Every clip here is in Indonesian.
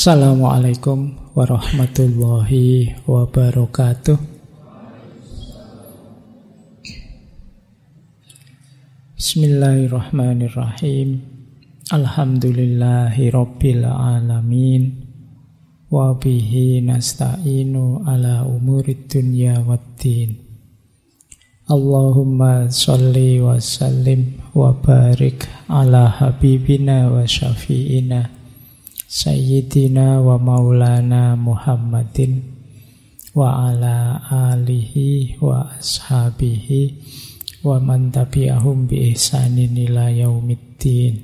Assalamualaikum warahmatullahi wabarakatuh. Bismillahirrahmanirrahim. Alhamdulillahi rabbil alamin. Wa bihi nasta'inu ala umurid dunya waddin. Allahumma sholli wa sallim wa barik ala habibina wa syafi'ina Sayyidina wa maulana Muhammadin wa ala alihi wa ashabihi wa man tabi'ahum bi ihsanin ila yaumiddin.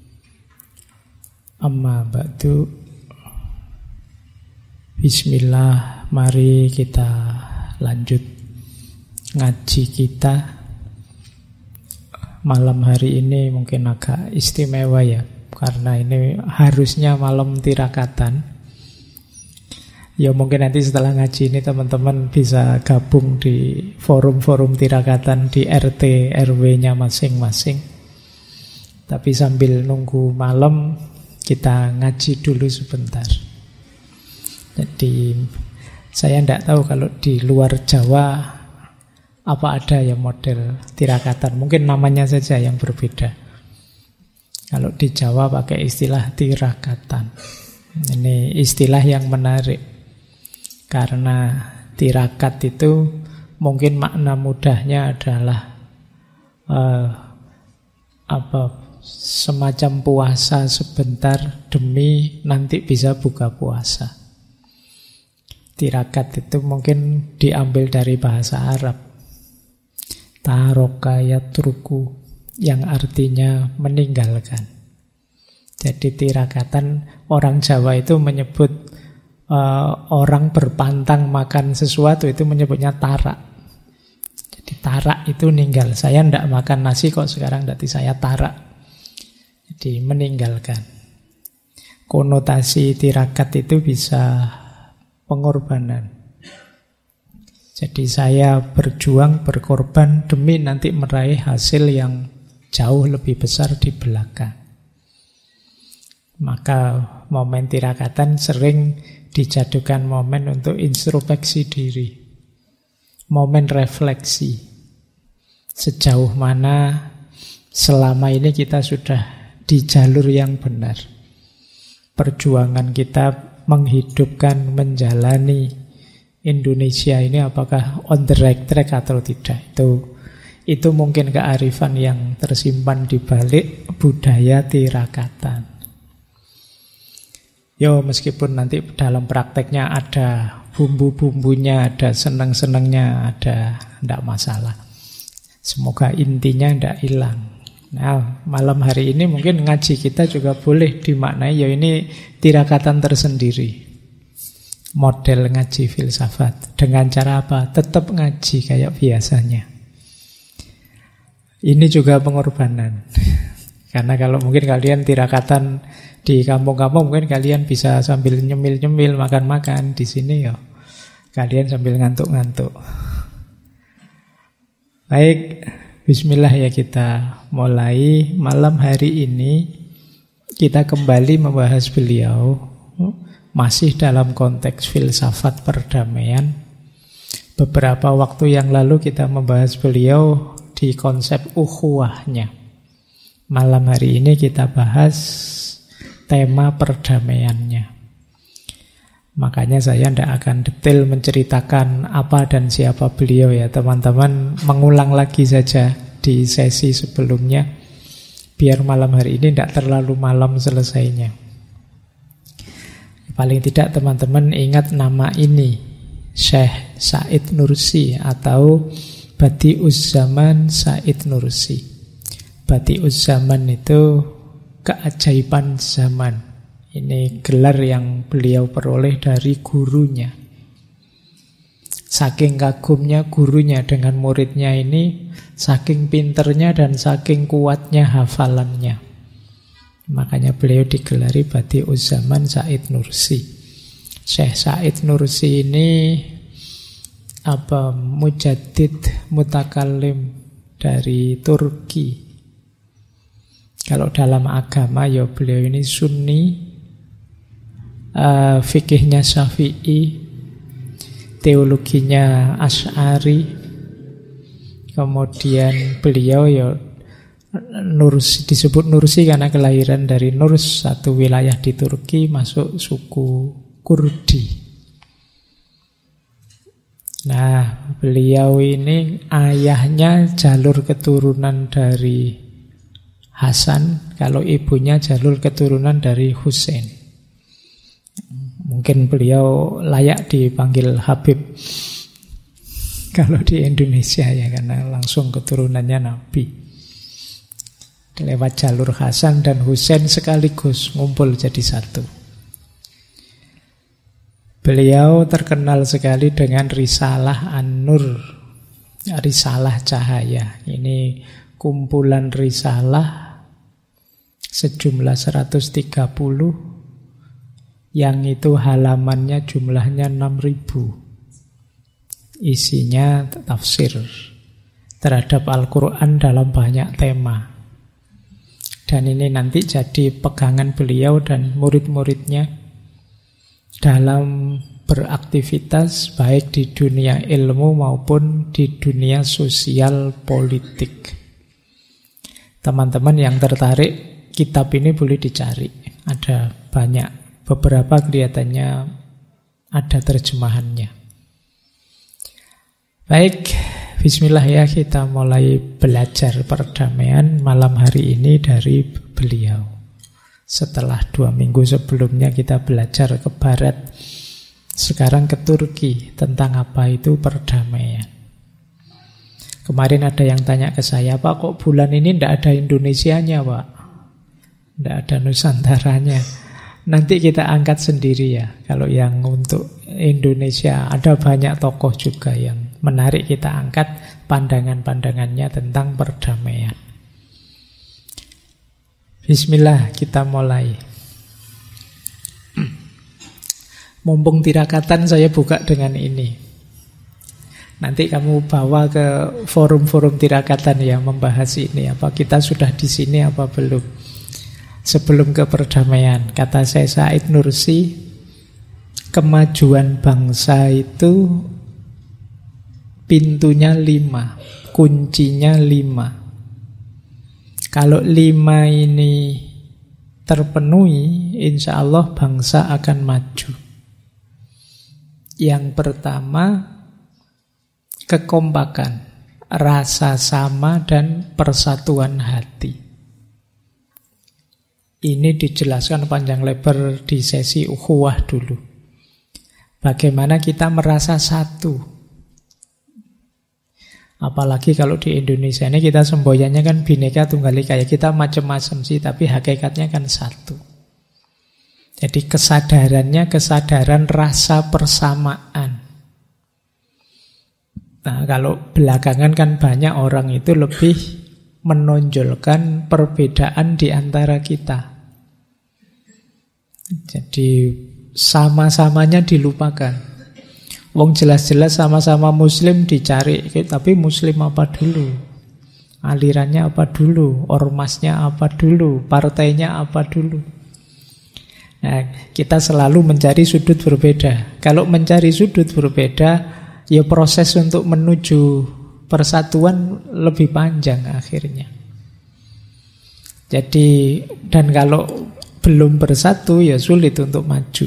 Amma ba'du. Bismillah, mari kita lanjut ngaji kita. Malam hari ini mungkin agak istimewa ya, karena ini harusnya malam tirakatan. Ya mungkin nanti setelah ngaji ini teman-teman bisa gabung di forum-forum tirakatan di RT RW-nya masing-masing. Tapi sambil nunggu malam kita ngaji dulu sebentar. Jadi saya tidak tahu kalau di luar Jawa apa ada ya model tirakatan. Mungkin namanya saja yang berbeda. Kalau di Jawa pakai istilah tirakatan. Ini istilah yang menarik. Karena tirakat itu mungkin makna mudahnya adalah semacam puasa sebentar demi nanti bisa buka puasa. Tirakat itu mungkin diambil dari bahasa Arab. Taroka yatruku, yang artinya meninggalkan. Jadi tirakatan, orang Jawa itu menyebut orang berpantang makan sesuatu itu menyebutnya tarak. Jadi tarak itu ninggal. Saya tidak makan nasi kok sekarang berarti saya tarak. Jadi meninggalkan. Konotasi tirakat itu bisa pengorbanan. Jadi saya berjuang, berkorban demi nanti meraih hasil yang jauh lebih besar di belakang. Maka momen tirakatan sering dijadikan momen untuk introspeksi diri, momen refleksi. Sejauh mana selama ini kita sudah di jalur yang benar. Perjuangan kita menghidupkan, menjalani Indonesia ini apakah on the right track atau tidak. Itu mungkin kearifan yang tersimpan di balik budaya tirakatan. Yo, meskipun nanti dalam prakteknya ada bumbu-bumbunya, ada senang-senangnya, ada tidak masalah. Semoga intinya tidak hilang. Nah, malam hari ini mungkin ngaji kita juga boleh dimaknai, ya ini tirakatan tersendiri. Model ngaji filsafat. Dengan cara apa? Tetap ngaji kayak biasanya. Ini juga pengorbanan. Karena kalau mungkin kalian tirakatan di kampung-kampung, mungkin kalian bisa sambil nyemil-nyemil, makan-makan. Di sini ya kalian sambil ngantuk-ngantuk. Baik, bismillah ya, kita mulai. Malam hari ini kita kembali membahas beliau, masih dalam konteks filsafat perdamaian. Beberapa waktu yang lalu kita membahas beliau di konsep ukhuwahnya. Malam hari ini kita bahas tema perdamaiannya. Makanya saya tidak akan detail menceritakan apa dan siapa beliau ya. Teman-teman mengulang lagi saja di sesi sebelumnya, biar malam hari ini tidak terlalu malam selesainya. Paling tidak teman-teman ingat nama ini, Syekh Said Nursi atau Badi'uz Zaman Said Nursi. Badi'uz Zaman itu keajaiban zaman. Ini gelar yang beliau peroleh dari gurunya. Saking kagumnya gurunya dengan muridnya ini, saking pinternya dan saking kuatnya hafalannya. Makanya beliau digelari Badi'uz Zaman Said Nursi. Syekh Said Nursi ini mujaddid mutakallim dari Turki. Kalau dalam agama ya beliau ini Sunni fikihnya Syafi'i, teologinya Asy'ari. Kemudian beliau ya Nursi, disebut Nursi karena kelahiran dari Nurs, satu wilayah di Turki, masuk suku Kurdi. Nah, beliau ini ayahnya jalur keturunan dari Hasan, kalau ibunya jalur keturunan dari Husain. Mungkin beliau layak dipanggil Habib kalau di Indonesia ya, karena langsung keturunannya Nabi. Lewat jalur Hasan dan Husain sekaligus ngumpul jadi satu. Beliau terkenal sekali dengan Risalah An-Nur, Risalah Cahaya. Ini kumpulan risalah sejumlah 130, yang itu halamannya jumlahnya 6.000. Isinya tafsir terhadap Al-Quran dalam banyak tema. Dan ini nanti jadi pegangan beliau dan murid-muridnya dalam beraktivitas baik di dunia ilmu maupun di dunia sosial politik. Teman-teman yang tertarik, kitab ini boleh dicari. Ada banyak, beberapa kelihatannya ada terjemahannya. Baik, bismillah ya, kita mulai belajar perdamaian malam hari ini dari beliau. Setelah 2 minggu sebelumnya kita belajar ke barat, sekarang ke Turki tentang apa itu perdamaian. Kemarin ada yang tanya ke saya, Pak, kok bulan ini tidak ada Indonesianya, Pak? Tidak ada Nusantaranya. Nanti kita angkat sendiri ya. Kalau yang untuk Indonesia ada banyak tokoh juga yang menarik kita angkat pandangan-pandangannya tentang perdamaian. Bismillah, kita mulai. Mumpung tirakatan, saya buka dengan ini. Nanti kamu bawa ke forum-forum tirakatan yang membahas ini. Apa kita sudah di sini apa belum? Sebelum ke perdamaian, kata saya Said Nursi, kemajuan bangsa itu pintunya 5, kuncinya 5. Kalau 5 ini terpenuhi, insya Allah bangsa akan maju. Yang pertama, kekompakan, rasa sama dan persatuan hati. Ini dijelaskan panjang lebar di sesi ukhuwah dulu. Bagaimana kita merasa satu. Apalagi kalau di Indonesia ini kita semboyannya kan Bhinneka Tunggal Ika, ya kita macam-macam sih, tapi hakikatnya kan satu. Jadi kesadarannya kesadaran rasa persamaan. Nah, kalau belakangan kan banyak orang itu lebih menonjolkan perbedaan di antara kita. Jadi sama-samanya dilupakan. Wong jelas-jelas sama-sama muslim dicari, tapi muslim apa dulu? Alirannya apa dulu? Ormasnya apa dulu? Partainya apa dulu? Nah, kita selalu mencari sudut berbeda. Kalau mencari sudut berbeda, ya proses untuk menuju persatuan lebih panjang akhirnya. Jadi, dan kalau belum bersatu ya sulit untuk maju.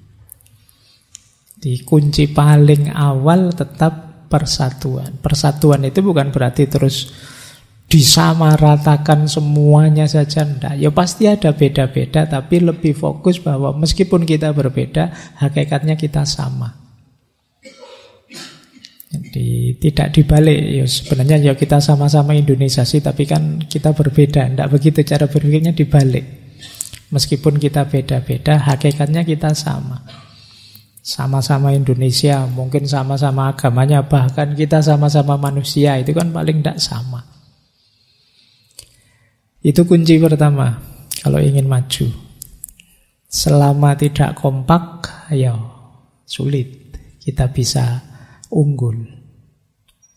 Di kunci paling awal tetap persatuan. Persatuan itu bukan berarti terus disamaratakan semuanya saja, enggak. Ya pasti ada beda-beda, tapi lebih fokus bahwa meskipun kita berbeda, hakikatnya kita sama. Jadi tidak dibalik. Ya sebenarnya ya kita sama-sama Indonesiasi, tapi kan kita berbeda. Enggak begitu cara berpikirnya, dibalik. Meskipun kita beda-beda, hakikatnya kita sama. Sama-sama Indonesia, mungkin sama-sama agamanya, bahkan kita sama-sama manusia, itu kan paling tidak sama. Itu kunci pertama kalau ingin maju. Selama tidak kompak, ya sulit kita bisa unggul.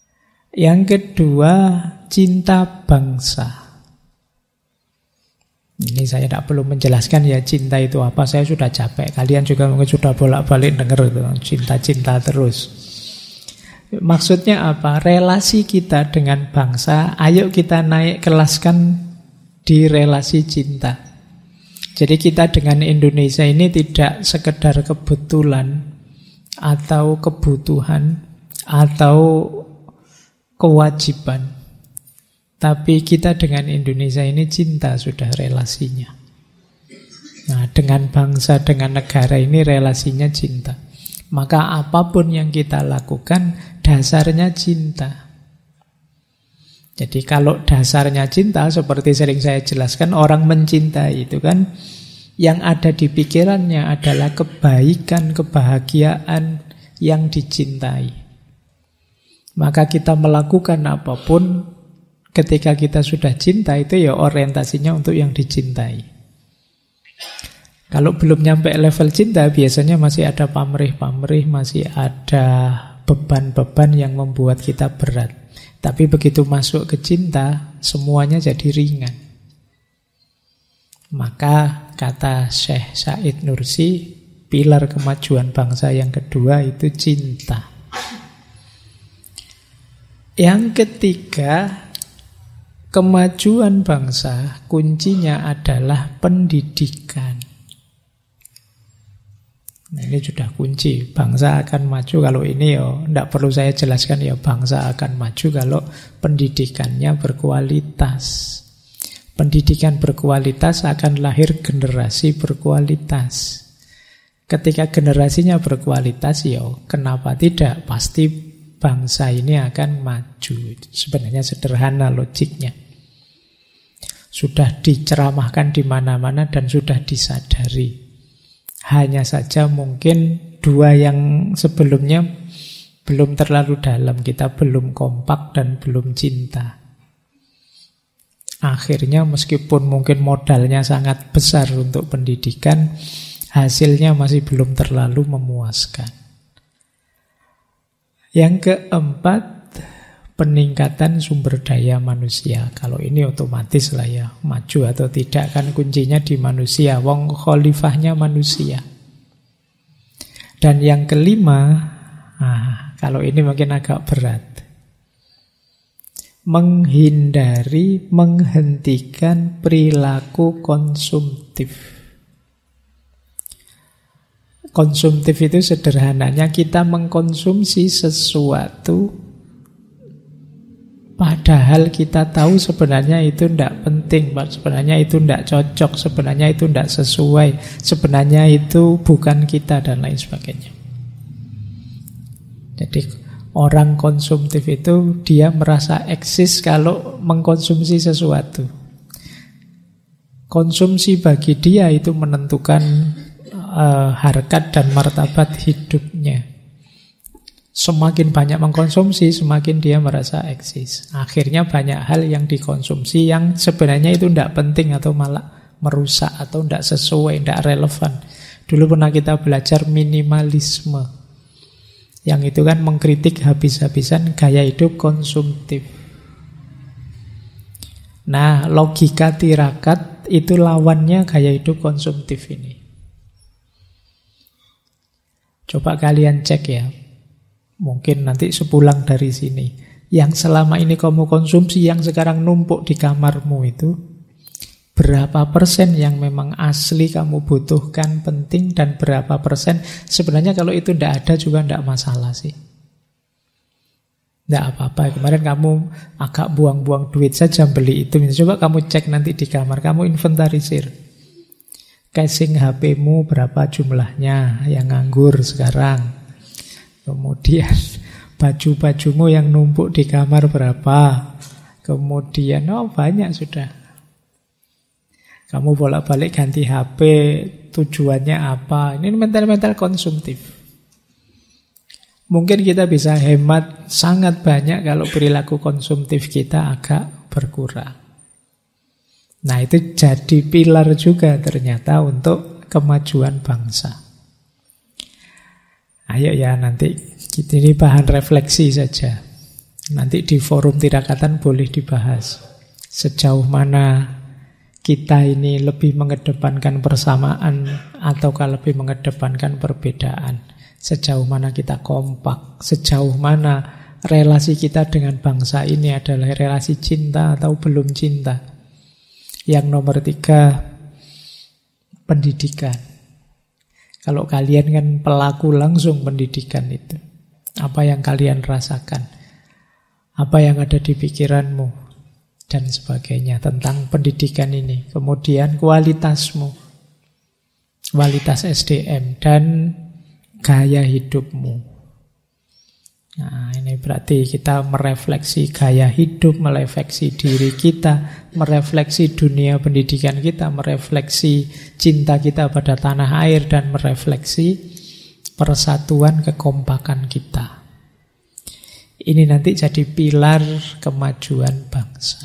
Yang kedua, cinta bangsa. Ini saya tidak perlu menjelaskan ya cinta itu apa, saya sudah capek. Kalian juga mungkin sudah bolak-balik dengar itu, cinta-cinta terus. Maksudnya apa? Relasi kita dengan bangsa, ayo kita naik kelaskan di relasi cinta. Jadi kita dengan Indonesia ini tidak sekedar kebetulan atau kebutuhan atau kewajiban. Tapi kita dengan Indonesia ini cinta sudah relasinya. Nah, dengan bangsa, dengan negara ini relasinya cinta. Maka apapun yang kita lakukan, dasarnya cinta. Jadi kalau dasarnya cinta, seperti sering saya jelaskan, orang mencintai itu kan, yang ada di pikirannya adalah kebaikan, kebahagiaan yang dicintai. Maka kita melakukan apapun, ketika kita sudah cinta itu ya orientasinya untuk yang dicintai. Kalau belum nyampe level cinta, biasanya masih ada pamrih-pamrih, masih ada beban-beban yang membuat kita berat. Tapi begitu masuk ke cinta, semuanya jadi ringan. Maka kata Syekh Said Nursi, pilar kemajuan bangsa yang kedua itu cinta. Yang ketiga, kemajuan bangsa kuncinya adalah pendidikan. Nah, ini sudah kunci. Bangsa akan maju kalau ini ya, tidak perlu saya jelaskan ya, bangsa akan maju kalau pendidikannya berkualitas. Pendidikan berkualitas akan lahir generasi berkualitas. Ketika generasinya berkualitas ya, kenapa tidak? Pasti bangsa ini akan maju. Sebenarnya sederhana logiknya. Sudah diceramahkan di mana-mana dan sudah disadari. Hanya saja mungkin dua yang sebelumnya belum terlalu dalam. Kita belum kompak dan belum cinta. Akhirnya meskipun mungkin modalnya sangat besar untuk pendidikan, hasilnya masih belum terlalu memuaskan. Yang keempat, peningkatan sumber daya manusia. Kalau ini otomatis lah ya, maju atau tidak kan kuncinya di manusia. Wong khalifahnya manusia. Dan yang kelima, kalau ini mungkin agak berat. Menghentikan perilaku konsumtif. Konsumtif itu sederhananya kita mengkonsumsi sesuatu padahal kita tahu sebenarnya itu tidak penting, sebenarnya itu tidak cocok, sebenarnya itu tidak sesuai, sebenarnya itu bukan kita dan lain sebagainya. Jadi orang konsumtif itu dia merasa eksis kalau mengkonsumsi sesuatu. Konsumsi bagi dia itu menentukan harkat dan martabat hidupnya. Semakin banyak mengkonsumsi, semakin dia merasa eksis. Akhirnya banyak hal yang dikonsumsi yang sebenarnya itu tidak penting atau malah merusak atau tidak sesuai, tidak relevan. Dulu pernah kita belajar minimalisme. Yang itu kan mengkritik habis-habisan gaya hidup konsumtif. Nah, logika tirakat itu lawannya gaya hidup konsumtif ini. Coba kalian cek ya. Mungkin nanti sepulang dari sini, yang selama ini kamu konsumsi, yang sekarang numpuk di kamarmu itu, berapa persen yang memang asli kamu butuhkan, penting, dan berapa persen sebenarnya kalau itu tidak ada juga tidak masalah sih. Tidak apa-apa, kemarin kamu agak buang-buang duit saja beli itu. Coba kamu cek nanti di kamar, kamu inventarisir. Casing HP-mu berapa jumlahnya yang nganggur sekarang. Kemudian baju-bajumu yang numpuk di kamar berapa. Kemudian banyak sudah. Kamu bolak-balik ganti HP, tujuannya apa? Ini mental-mental konsumtif. Mungkin kita bisa hemat sangat banyak kalau perilaku konsumtif kita agak berkurang. Nah, itu jadi pilar juga ternyata untuk kemajuan bangsa. Ayo ya nanti ini bahan refleksi saja. Nanti di forum tirakatan boleh dibahas. Sejauh mana kita ini lebih mengedepankan persamaan ataukah lebih mengedepankan perbedaan? Sejauh mana kita kompak? Sejauh mana relasi kita dengan bangsa ini adalah relasi cinta atau belum cinta? Yang nomor 3, pendidikan. Kalau kalian kan pelaku langsung pendidikan itu, apa yang kalian rasakan? Apa yang ada di pikiranmu? Dan sebagainya tentang pendidikan ini. Kemudian kualitasmu, kualitas SDM dan gaya hidupmu. Nah, ini berarti kita merefleksi gaya hidup, merefleksi diri kita, merefleksi dunia pendidikan kita, merefleksi cinta kita pada tanah air, dan merefleksi persatuan kekompakan kita. Ini nanti jadi pilar kemajuan bangsa.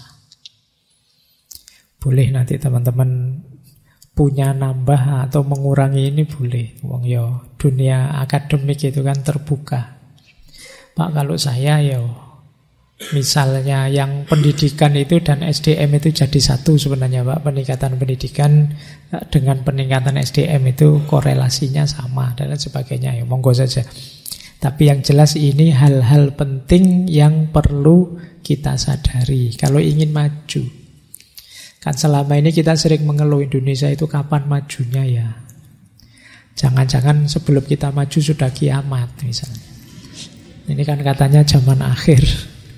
Boleh nanti teman-teman punya nambah atau mengurangi ini boleh. Wong yo dunia akademik itu kan terbuka. Pak, kalau saya yo misalnya yang pendidikan itu dan SDM itu jadi satu sebenarnya Pak. Peningkatan pendidikan dengan peningkatan SDM itu korelasinya sama dan sebagainya. Ya monggo saja. Tapi yang jelas ini hal-hal penting yang perlu kita sadari kalau ingin maju. Kan selama ini kita sering mengeluh Indonesia itu kapan majunya ya. Jangan-jangan sebelum kita maju sudah kiamat misalnya. Ini kan katanya zaman akhir.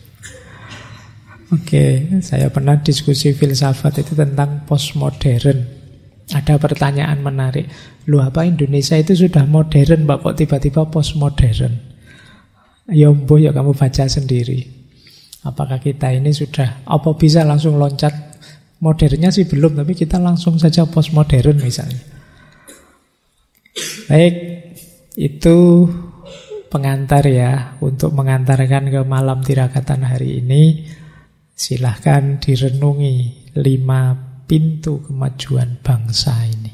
Oke, saya pernah diskusi filsafat itu tentang postmodern. Ada pertanyaan menarik. Loh, apa Indonesia itu sudah modern, Pak, kok tiba-tiba postmodern? Ya mbuh, ya kamu baca sendiri. Apakah kita ini sudah, apa bisa langsung loncat? Modernnya sih belum, tapi kita langsung saja postmodern misalnya. Baik, itu pengantar ya, untuk mengantarkan ke malam tirakatan hari ini. Silahkan direnungi 5 pintu kemajuan bangsa ini.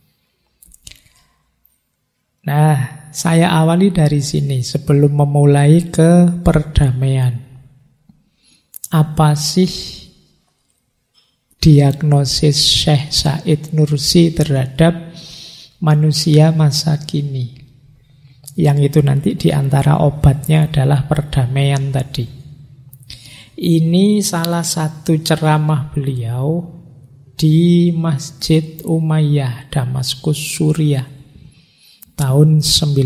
Nah, saya awali dari sini sebelum memulai ke perdamaian. Apa sih diagnosis Syekh Said Nursi terhadap manusia masa kini? Yang itu nanti diantara obatnya adalah perdamaian tadi. Ini salah satu ceramah beliau di Masjid Umayyah, Damaskus, Suriah, tahun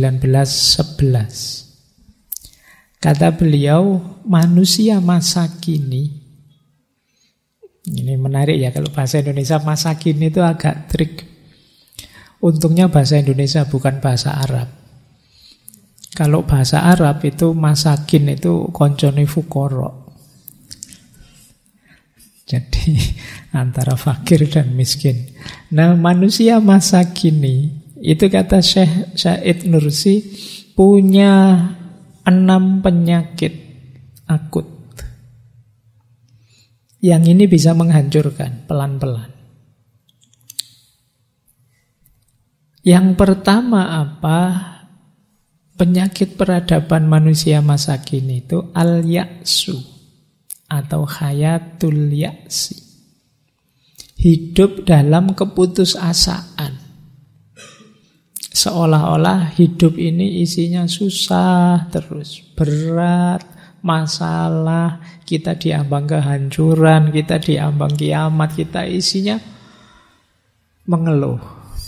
1911. Kata beliau, manusia masa kini, ini menarik ya, kalau bahasa Indonesia masa kini itu agak trik. Untungnya bahasa Indonesia bukan bahasa Arab. Kalau bahasa Arab itu masakin itu koncone fukoro. Jadi antara fakir dan miskin. Nah, manusia masa kini itu kata Syekh Said Nursi punya 6 penyakit akut. Yang ini bisa menghancurkan pelan-pelan. Yang pertama apa? Penyakit peradaban manusia masa kini itu al-ya'su atau hayatul ya'si. Hidup dalam keputusasaan. Seolah-olah hidup ini isinya susah terus, berat, masalah, kita diambang kehancuran, kita diambang kiamat, kita isinya mengeluh.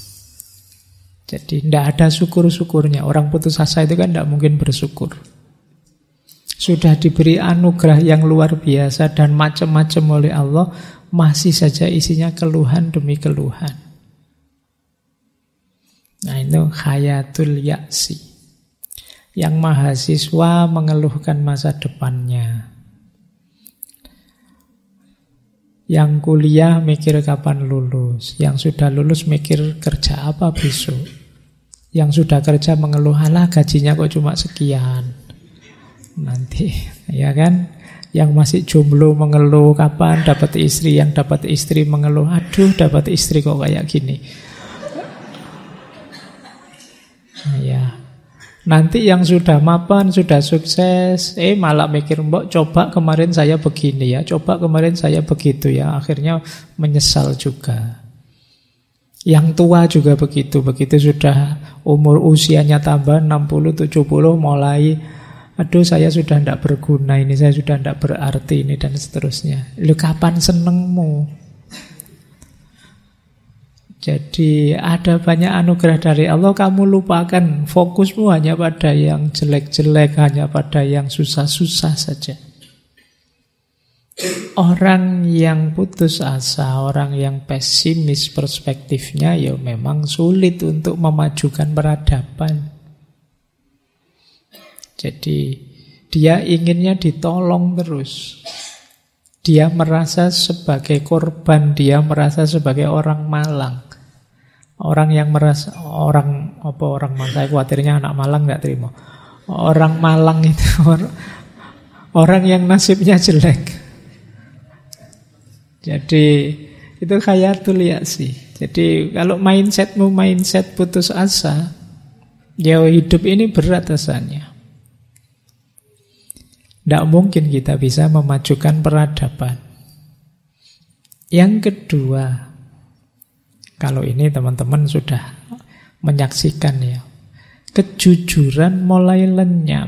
Jadi tidak ada syukur-syukurnya. Orang putus asa itu kan tidak mungkin bersyukur. Sudah diberi anugerah yang luar biasa dan macam-macam oleh Allah, masih saja isinya keluhan demi keluhan. Nah, itu hayatul ya'si. Yang mahasiswa mengeluhkan masa depannya. Yang kuliah mikir kapan lulus. Yang sudah lulus mikir kerja apa besok. Yang sudah kerja mengeluh, alah gajinya kok cuma sekian. Nanti, ya kan? Yang masih jomblo mengeluh kapan dapat istri. Yang dapat istri mengeluh, aduh dapat istri kok kayak gini. Nah, ya. Nanti yang sudah mapan, sudah sukses, malah mikir, mbok coba kemarin saya begini ya, coba kemarin saya begitu ya. Akhirnya menyesal juga. Yang tua juga begitu. Begitu sudah umur usianya tambah 60-70 mulai, aduh saya sudah tidak berguna ini, saya sudah tidak berarti ini, dan seterusnya. Lu kapan senengmu? Jadi ada banyak anugerah dari Allah, kamu lupakan, fokusmu hanya pada yang jelek-jelek, hanya pada yang susah-susah saja. Orang yang putus asa, orang yang pesimis perspektifnya, ya memang sulit untuk memajukan peradaban. Jadi dia inginnya ditolong terus. Dia merasa sebagai korban, dia merasa sebagai orang malang. Orang yang merasa orang Malang, saya khawatirnya anak Malang nggak terima. Orang Malang itu orang yang nasibnya jelek. Jadi itu khayatul yaksi. Jadi kalau mindset putus asa, ya hidup ini berat rasanya. Tidak mungkin kita bisa memajukan peradaban. Yang kedua, kalau ini teman-teman sudah menyaksikan ya, kejujuran mulai lenyap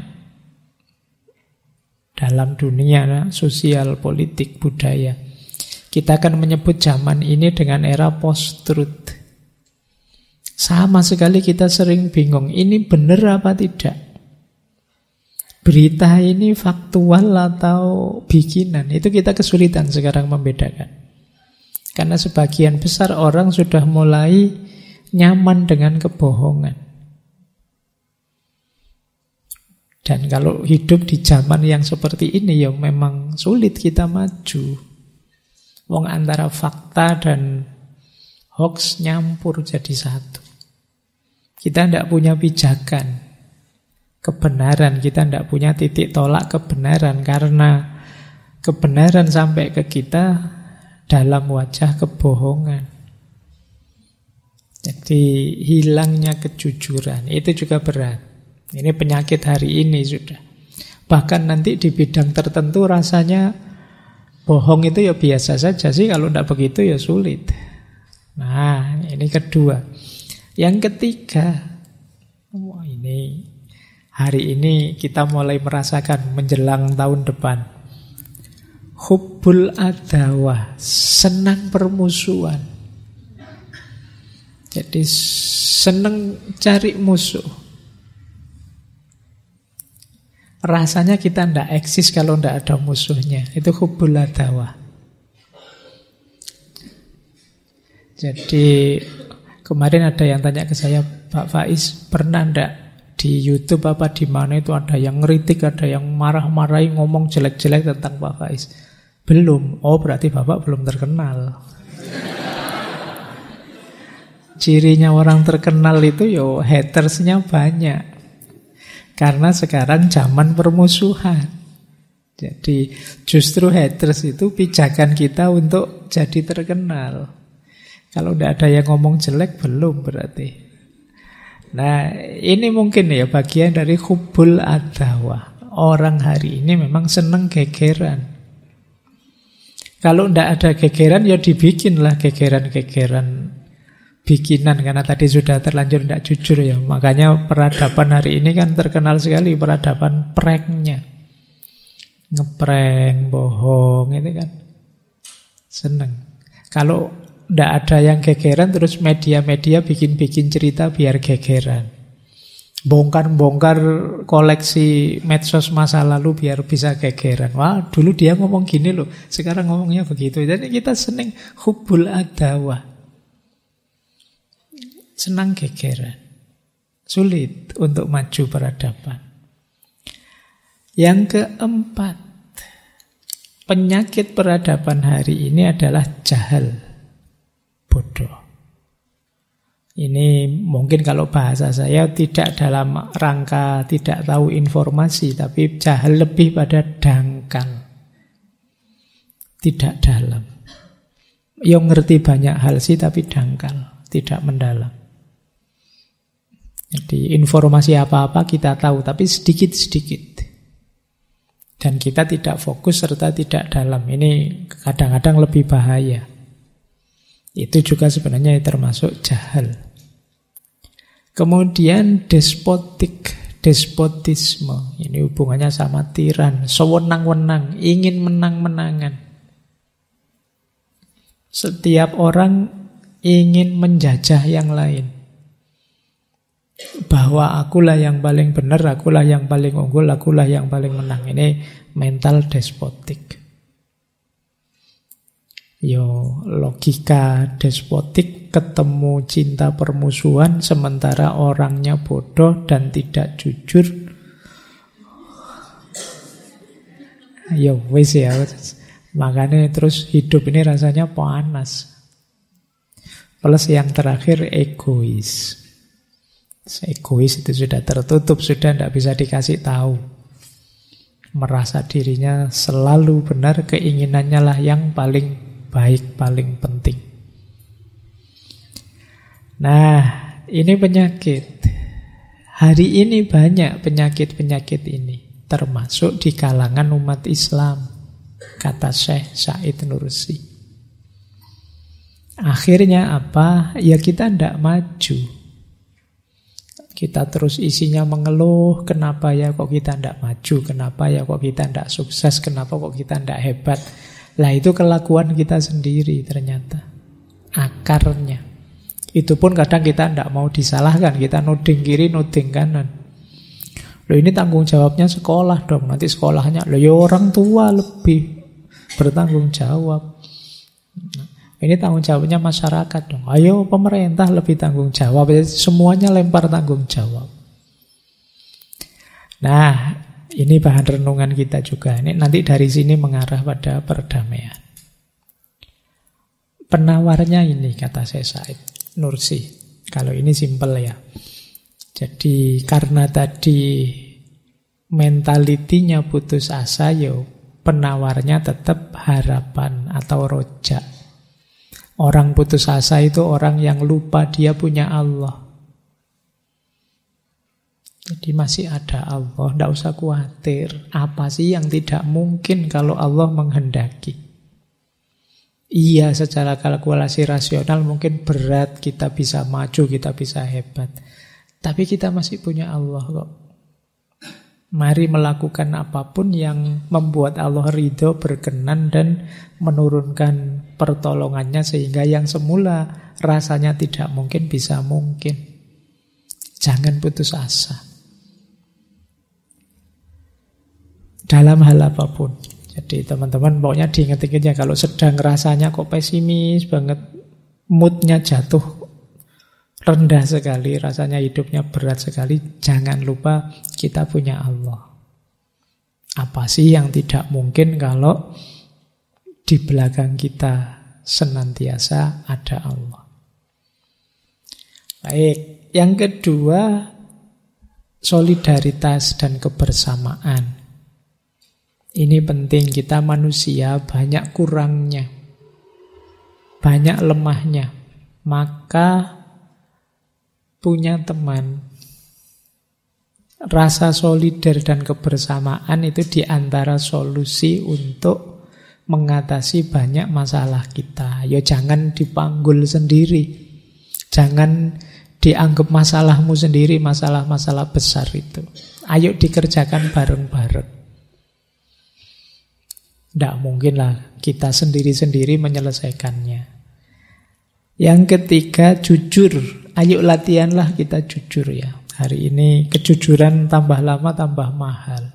dalam dunia sosial, politik, budaya. Kita akan menyebut zaman ini dengan era post-truth. Sama sekali kita sering bingung, ini benar apa tidak? Berita ini faktual atau bikinan? Itu kita kesulitan sekarang membedakan. Karena sebagian besar orang sudah mulai nyaman dengan kebohongan. Dan kalau hidup di zaman yang seperti ini, ya memang sulit kita maju. Wong antara fakta dan hoax nyampur jadi satu. Kita tidak punya pijakan kebenaran, kita tidak punya titik tolak kebenaran, karena kebenaran sampai ke kita dalam wajah kebohongan. Jadi hilangnya kejujuran, itu juga berat. Ini penyakit hari ini sudah. Bahkan nanti di bidang tertentu rasanya bohong itu ya biasa saja sih, kalau tidak begitu ya sulit. Nah, ini kedua. Yang ketiga, ini hari ini kita mulai merasakan menjelang tahun depan. Hubbul adawah, senang permusuhan. Jadi senang cari musuh. Rasanya kita tidak eksis kalau tidak ada musuhnya. Itu hubbul adawah. Jadi kemarin ada yang tanya ke saya, Pak Faiz, pernah tidak di YouTube apa di mana itu ada yang ngeritik, ada yang marah-marahi, ngomong jelek-jelek tentang Pak Faiz? Belum. Oh, berarti Bapak belum terkenal. Cirinya orang terkenal itu yo hatersnya banyak. Karena sekarang zaman permusuhan. Jadi justru haters itu pijakan kita untuk jadi terkenal. Kalau tidak ada yang ngomong jelek, belum berarti. Nah, ini mungkin ya bagian dari hubbul adawah. Orang hari ini memang senang gegeran. Kalau tidak ada gegeran, ya dibikinlah gegeran-gegeran bikinan. Karena tadi sudah terlanjur tidak jujur ya. Makanya peradaban hari ini kan terkenal sekali, peradaban pranknya. Ngeprank, bohong, itu kan seneng. Kalau tidak ada yang gegeran, terus media-media bikin-bikin cerita biar gegeran. Bongkar-bongkar koleksi medsos masa lalu biar bisa gegeran. Wah, dulu dia ngomong gini loh, sekarang ngomongnya begitu. Jadi kita seneng hubbul adawah. Senang gegeran. Sulit untuk maju peradaban. Yang keempat, penyakit peradaban hari ini adalah jahal, bodoh. Ini mungkin kalau bahasa saya tidak dalam rangka tidak tahu informasi, tapi jahal lebih pada dangkal. Tidak dalam. Yang ngerti banyak hal sih, tapi dangkal, tidak mendalam. Jadi informasi apa-apa kita tahu, tapi sedikit-sedikit. Dan kita tidak fokus serta tidak dalam. Ini kadang-kadang lebih bahaya. Itu juga sebenarnya termasuk jahal. Kemudian despotisme. Ini hubungannya sama tiran, sewenang-wenang, ingin menang-menangan. Setiap orang ingin menjajah yang lain. Bahwa akulah yang paling benar, akulah yang paling unggul, akulah yang paling menang. Ini mental despotik. Logika despotik ketemu cinta permusuhan, sementara orangnya bodoh dan tidak jujur. Wis ya. Makanya terus hidup ini rasanya panas. Plus yang terakhir egois. Egois itu sudah tertutup, sudah tidak bisa dikasih tahu. Merasa dirinya selalu benar, keinginannya lah yang paling baik, paling penting. Nah, ini penyakit. Hari ini banyak penyakit-penyakit ini, termasuk di kalangan umat Islam, kata Syekh Said Nursi. Akhirnya apa? Ya kita tidak maju. Kita terus isinya mengeluh, kenapa ya kok kita tidak maju, kenapa ya kok kita tidak sukses, kenapa kok kita tidak hebat. Lah itu kelakuan kita sendiri ternyata. Akarnya. Itu pun kadang kita tidak mau disalahkan, kita nuding kiri, nuding kanan. Loh ini tanggung jawabnya sekolah dong, nanti sekolahnya, loh ya orang tua lebih bertanggung jawab. Ini tanggung jawabnya masyarakat dong. Ayo pemerintah lebih tanggung jawab. Semuanya lempar tanggung jawab. Nah, ini bahan renungan kita juga. Ini nanti dari sini mengarah pada perdamaian. Penawarnya ini kata saya Said Nursi. Kalau ini simpel ya. Jadi karena tadi mentalitinya putus asa, penawarnya tetap harapan atau rojak. Orang putus asa itu orang yang lupa dia punya Allah. Jadi masih ada Allah, tidak usah khawatir. Apa sih yang tidak mungkin kalau Allah menghendaki? Iya, secara kalkulasi rasional mungkin berat, kita bisa maju, kita bisa hebat. Tapi kita masih punya Allah kok. Mari melakukan apapun yang membuat Allah ridho, berkenan, dan menurunkan pertolongannya sehingga yang semula rasanya tidak mungkin bisa mungkin. Jangan putus asa. Dalam hal apapun. Jadi teman-teman pokoknya diingat-ingat ya, kalau sedang rasanya kok pesimis banget, moodnya jatuh rendah sekali, rasanya hidupnya berat sekali, jangan lupa kita punya Allah. Apa sih yang tidak mungkin kalau di belakang kita senantiasa ada Allah. Baik, yang kedua, solidaritas dan kebersamaan. Ini penting, kita manusia banyak kurangnya, banyak lemahnya. Maka punya teman, rasa solidar dan kebersamaan itu diantara solusi untuk mengatasi banyak masalah kita. Jangan dipanggul sendiri, jangan dianggap masalahmu sendiri, masalah-masalah besar itu. Ayo dikerjakan bareng-bareng. Tidak mungkinlah kita sendiri-sendiri menyelesaikannya. Yang ketiga, jujur. Ayo latihanlah kita jujur ya. Hari ini kejujuran tambah lama tambah mahal.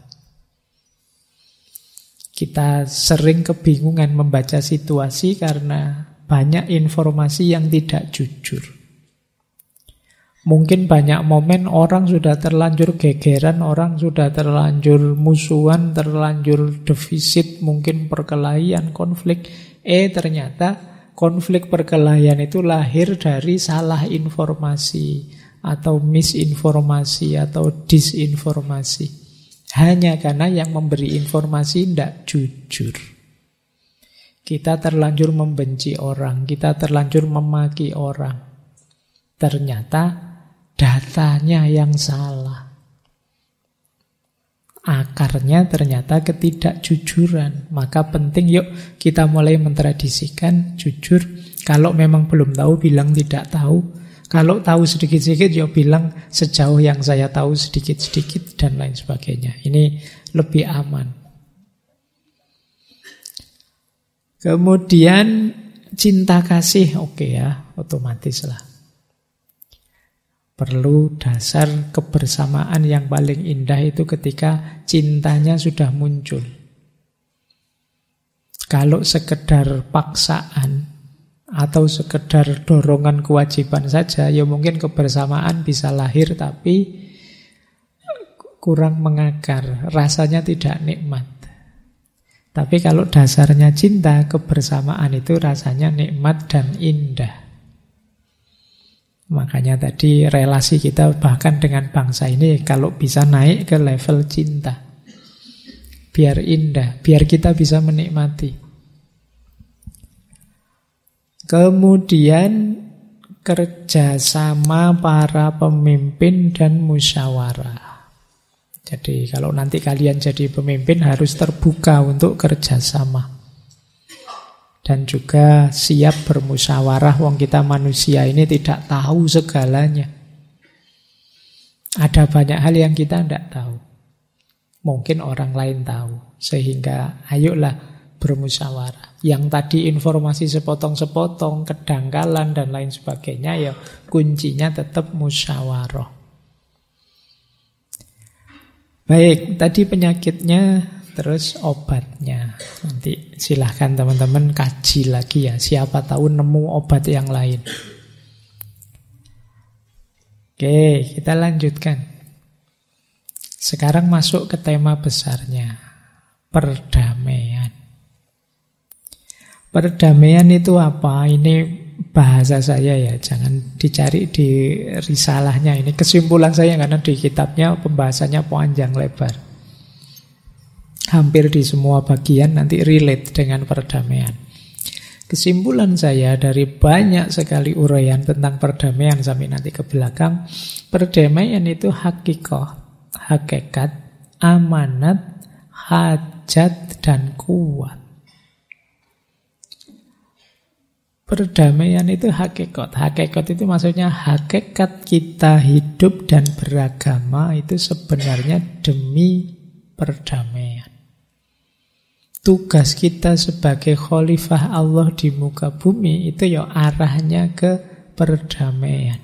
Kita sering kebingungan membaca situasi karena banyak informasi yang tidak jujur. Mungkin banyak momen orang sudah terlanjur gegeran, orang sudah terlanjur musuhan, terlanjur defisit, mungkin perkelahian, konflik. Ternyata konflik perkelahian itu lahir dari salah informasi atau misinformasi atau disinformasi. Hanya karena yang memberi informasi tidak jujur. Kita terlanjur membenci orang, kita terlanjur memaki orang. Ternyata datanya yang salah. Akarnya ternyata ketidakjujuran. Maka penting yuk kita mulai mentradisikan jujur. Kalau memang belum tahu, bilang tidak tahu. Kalau tahu sedikit-sedikit, yuk bilang sejauh yang saya tahu sedikit-sedikit dan lain sebagainya. Ini lebih aman. Kemudian cinta kasih, oke ya, otomatis lah. Perlu dasar kebersamaan yang paling indah itu ketika cintanya sudah muncul. Kalau sekedar paksaan atau sekedar dorongan kewajiban saja, ya mungkin kebersamaan bisa lahir tapi kurang mengakar, rasanya tidak nikmat. Tapi kalau dasarnya cinta, kebersamaan itu rasanya nikmat dan indah. Makanya tadi relasi kita bahkan dengan bangsa ini kalau bisa naik ke level cinta. Biar indah, biar kita bisa menikmati. Kemudian kerjasama para pemimpin dan musyawarah. Jadi kalau nanti kalian jadi pemimpin harus terbuka untuk kerjasama. Dan juga siap bermusyawarah, wong kita manusia ini tidak tahu segalanya. Ada banyak hal yang kita tidak tahu. Mungkin orang lain tahu. Sehingga ayolah bermusyawarah. Yang tadi informasi sepotong-sepotong, kedangkalan dan lain sebagainya, ya kuncinya tetap musyawarah. Baik, tadi penyakitnya. Terus obatnya. Nanti silahkan teman-teman kaji lagi ya. Siapa tahu nemu obat yang lain. Oke, kita lanjutkan. Sekarang masuk ke tema besarnya. Perdamaian. Perdamaian itu apa? Ini bahasa saya ya. Jangan dicari di risalahnya. Ini kesimpulan saya karena di kitabnya pembahasannya panjang lebar. Hampir di semua bagian nanti relate dengan perdamaian. Kesimpulan saya dari banyak sekali uraian tentang perdamaian sampai nanti ke belakang, perdamaian itu hakikat, amanat, hajat, dan kuat. Perdamaian itu hakikat. Hakikat itu maksudnya hakikat kita hidup dan beragama itu sebenarnya demi perdamaian. Tugas kita sebagai khalifah Allah di muka bumi itu ya arahnya ke perdamaian.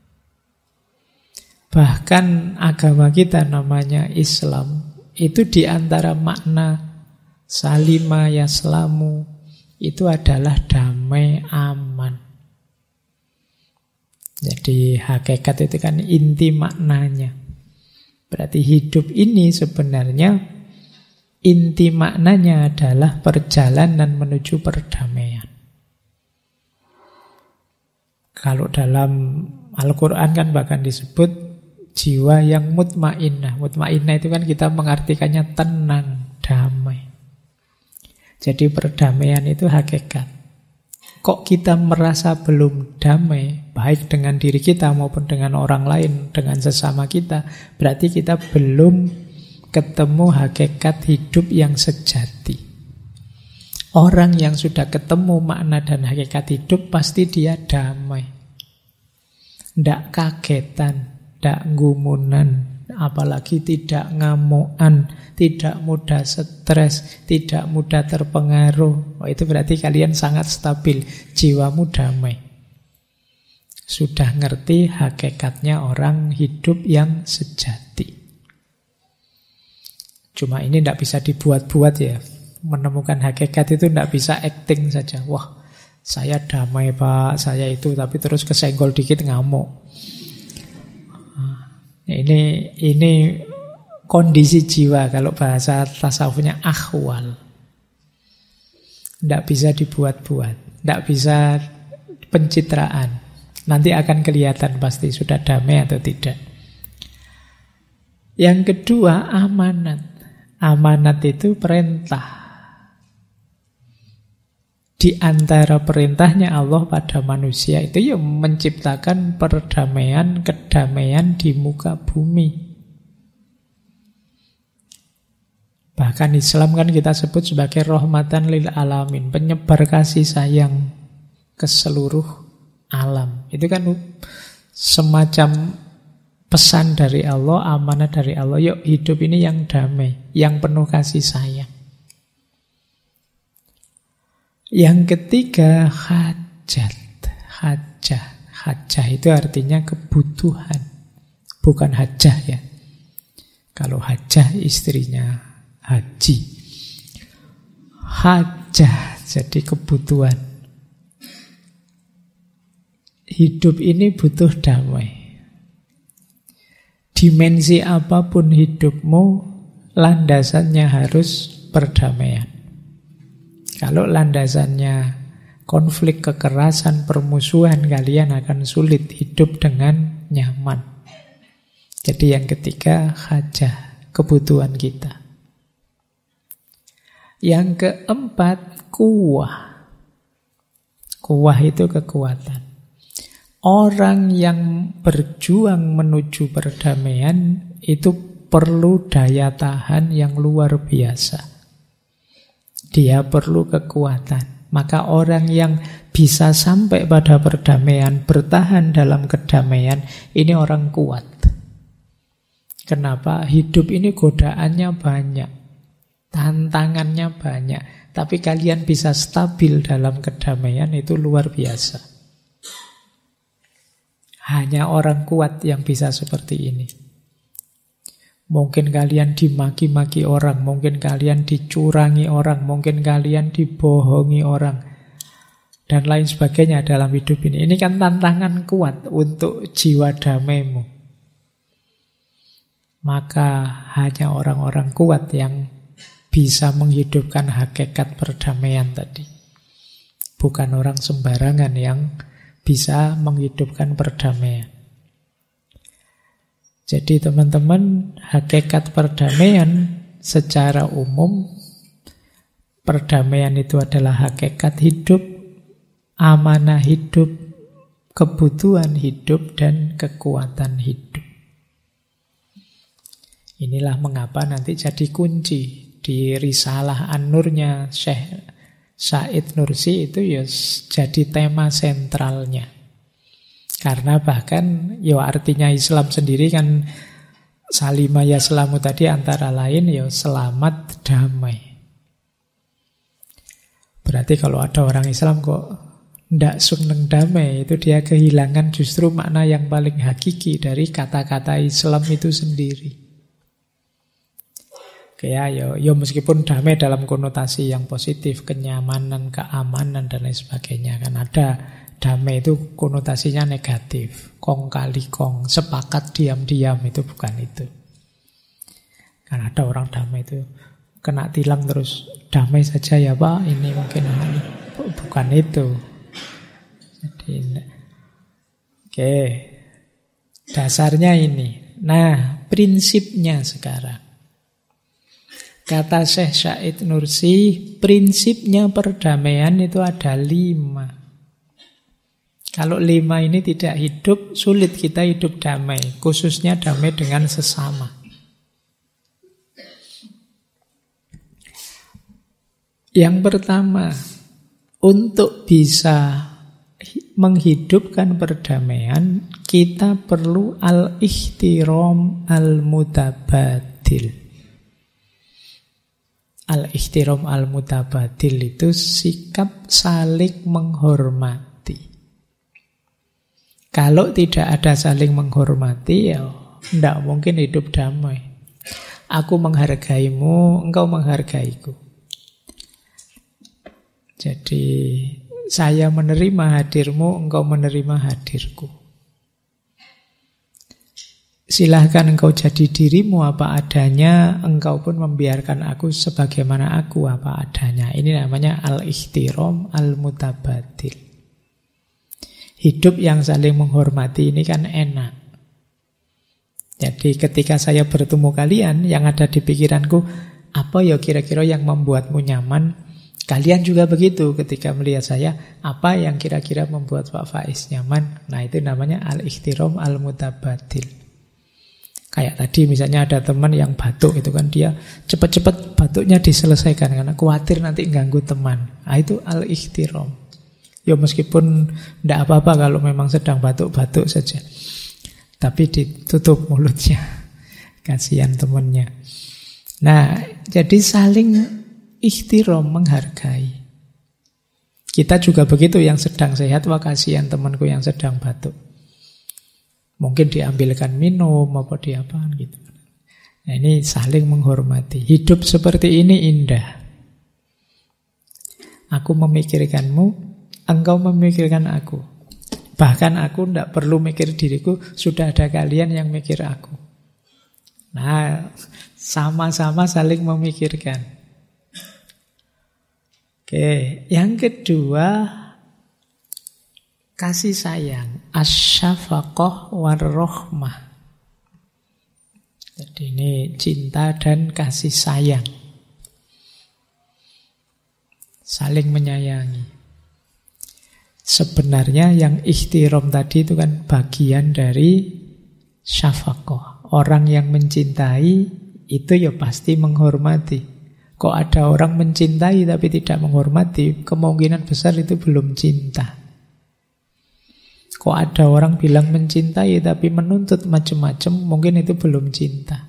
Bahkan agama kita namanya Islam, itu diantara makna salima yaslamu itu adalah damai aman. Jadi hakikat itu kan inti maknanya. Berarti hidup ini sebenarnya inti maknanya adalah perjalanan menuju perdamaian. Kalau dalam Al-Quran kan bahkan disebut jiwa yang mutmainnah. Mutmainnah itu kan kita mengartikannya tenang, damai. Jadi perdamaian itu hakikat. Kok kita merasa belum damai, baik dengan diri kita maupun dengan orang lain, dengan sesama kita, berarti kita belum ketemu hakikat hidup yang sejati. Orang yang sudah ketemu makna dan hakikat hidup pasti dia damai. Tidak kagetan, tidak gumunan, apalagi tidak ngamuan, tidak mudah stres, tidak mudah terpengaruh. Oh, itu berarti kalian sangat stabil, jiwamu damai. Sudah ngerti hakikatnya orang hidup yang sejati. Cuma ini tidak bisa dibuat-buat ya. Menemukan hakikat itu tidak bisa acting saja. Wah, saya damai Pak, saya itu, tapi terus kesenggol dikit ngamuk. Ini kondisi jiwa, kalau bahasa tasawufnya ahwal. Tidak bisa dibuat-buat, tidak bisa pencitraan. Nanti akan kelihatan pasti sudah damai atau tidak. Yang kedua, amanat. Amanat itu perintah. Di antara perintahnya Allah pada manusia itu ya menciptakan perdamaian, kedamaian di muka bumi. Bahkan Islam kan kita sebut sebagai rahmatan lil alamin, penyebar kasih sayang ke seluruh alam. Itu kan semacam pesan dari Allah, amanah dari Allah. Yuk hidup ini yang damai, yang penuh kasih sayang. Yang ketiga, hajat. Hajah itu artinya kebutuhan, bukan hajah ya. Kalau hajah istrinya haji. Hajah jadi kebutuhan. Hidup ini butuh damai. Dimensi apapun hidupmu, landasannya harus perdamaian. Kalau landasannya konflik, kekerasan, permusuhan, kalian akan sulit hidup dengan nyaman. Jadi yang ketiga, hajah, kebutuhan kita. Yang keempat, kuwah. Kuwah itu kekuatan. Orang yang berjuang menuju perdamaian itu perlu daya tahan yang luar biasa. Dia perlu kekuatan. Maka orang yang bisa sampai pada perdamaian, bertahan dalam kedamaian, ini orang kuat. Kenapa? Hidup ini godaannya banyak, tantangannya banyak. Tapi kalian bisa stabil dalam kedamaian, itu luar biasa. Hanya orang kuat yang bisa seperti ini. Mungkin kalian dimaki-maki orang, mungkin kalian dicurangi orang, mungkin kalian dibohongi orang, dan lain sebagainya dalam hidup ini. Ini kan tantangan kuat untuk jiwa damaimu. Maka hanya orang-orang kuat yang bisa menghidupkan hakikat perdamaian tadi. Bukan orang sembarangan yang bisa menghidupkan perdamaian. Jadi teman-teman, hakikat perdamaian secara umum, perdamaian itu adalah hakikat hidup, amanah hidup, kebutuhan hidup, dan kekuatan hidup. Inilah mengapa nanti jadi kunci di Risalah An-Nurnya Syekh Said Nursi itu ya jadi tema sentralnya. Karena bahkan ya artinya Islam sendiri kan Salimah Yaslamu tadi antara lain ya selamat damai. Berarti kalau ada orang Islam kok ndak seneng damai, itu dia kehilangan justru makna yang paling hakiki dari kata-kata Islam itu sendiri. Ya meskipun damai dalam konotasi yang positif, kenyamanan, keamanan, dan lain sebagainya. Kan ada damai itu konotasinya negatif. Kong kali kong, sepakat diam-diam, itu bukan itu. Kan ada orang damai itu kena tilang terus, damai saja ya Pak, ini mungkin bukan itu. Jadi, oke, dasarnya ini. Nah, prinsipnya sekarang. Kata Syekh Said Nursi, prinsipnya perdamaian itu ada 5. Kalau 5 ini tidak hidup, sulit kita hidup damai. Khususnya damai dengan sesama. Yang pertama, untuk bisa menghidupkan perdamaian, kita perlu al-ihtiram al-mutabadil. Al-ihtiram al-mutabadil itu sikap saling menghormati. Kalau tidak ada saling menghormati, ya tidak mungkin hidup damai. Aku menghargaimu, engkau menghargaiku. Jadi saya menerima hadirmu, engkau menerima hadirku. Silahkan engkau jadi dirimu apa adanya, engkau pun membiarkan aku sebagaimana aku apa adanya. Ini namanya al-ihtiram al-mutabadil. Hidup yang saling menghormati ini kan enak. Jadi ketika saya bertemu kalian, yang ada di pikiranku, apa ya kira-kira yang membuatmu nyaman, Kalian juga begitu ketika melihat saya, apa yang kira-kira membuat Pak Faiz nyaman? Nah, itu namanya al-ikhtiram al-mutabadil. Kayak tadi misalnya ada teman yang batuk, itu kan dia cepat-cepat batuknya diselesaikan karena khawatir nanti ganggu teman. Nah, itu al-ikhtiram. Ya meskipun tidak apa-apa kalau memang sedang batuk-batuk saja, tapi ditutup mulutnya, kasihan temannya. Nah, jadi saling ikhtiram, menghargai. Kita juga begitu, yang sedang sehat, wah kasihan temanku yang sedang batuk. Mungkin diambilkan minum, apa diapaan gitu. Nah, ini saling menghormati. Hidup seperti ini indah. Aku memikirkanmu, engkau memikirkan aku. Bahkan aku tidak perlu mikir diriku, sudah ada kalian yang mikir aku. Nah, sama-sama saling memikirkan. Oke, yang kedua, kasih sayang, asyafaqah warahmah. Jadi ini cinta dan kasih sayang, saling menyayangi. Sebenarnya yang ikhtiram tadi itu kan bagian dari syafaqah. Orang yang mencintai itu ya pasti menghormati. Kok ada orang mencintai tapi tidak menghormati, kemungkinan besar itu belum cinta. Kok ada orang bilang mencintai tapi menuntut macam-macam, mungkin itu belum cinta.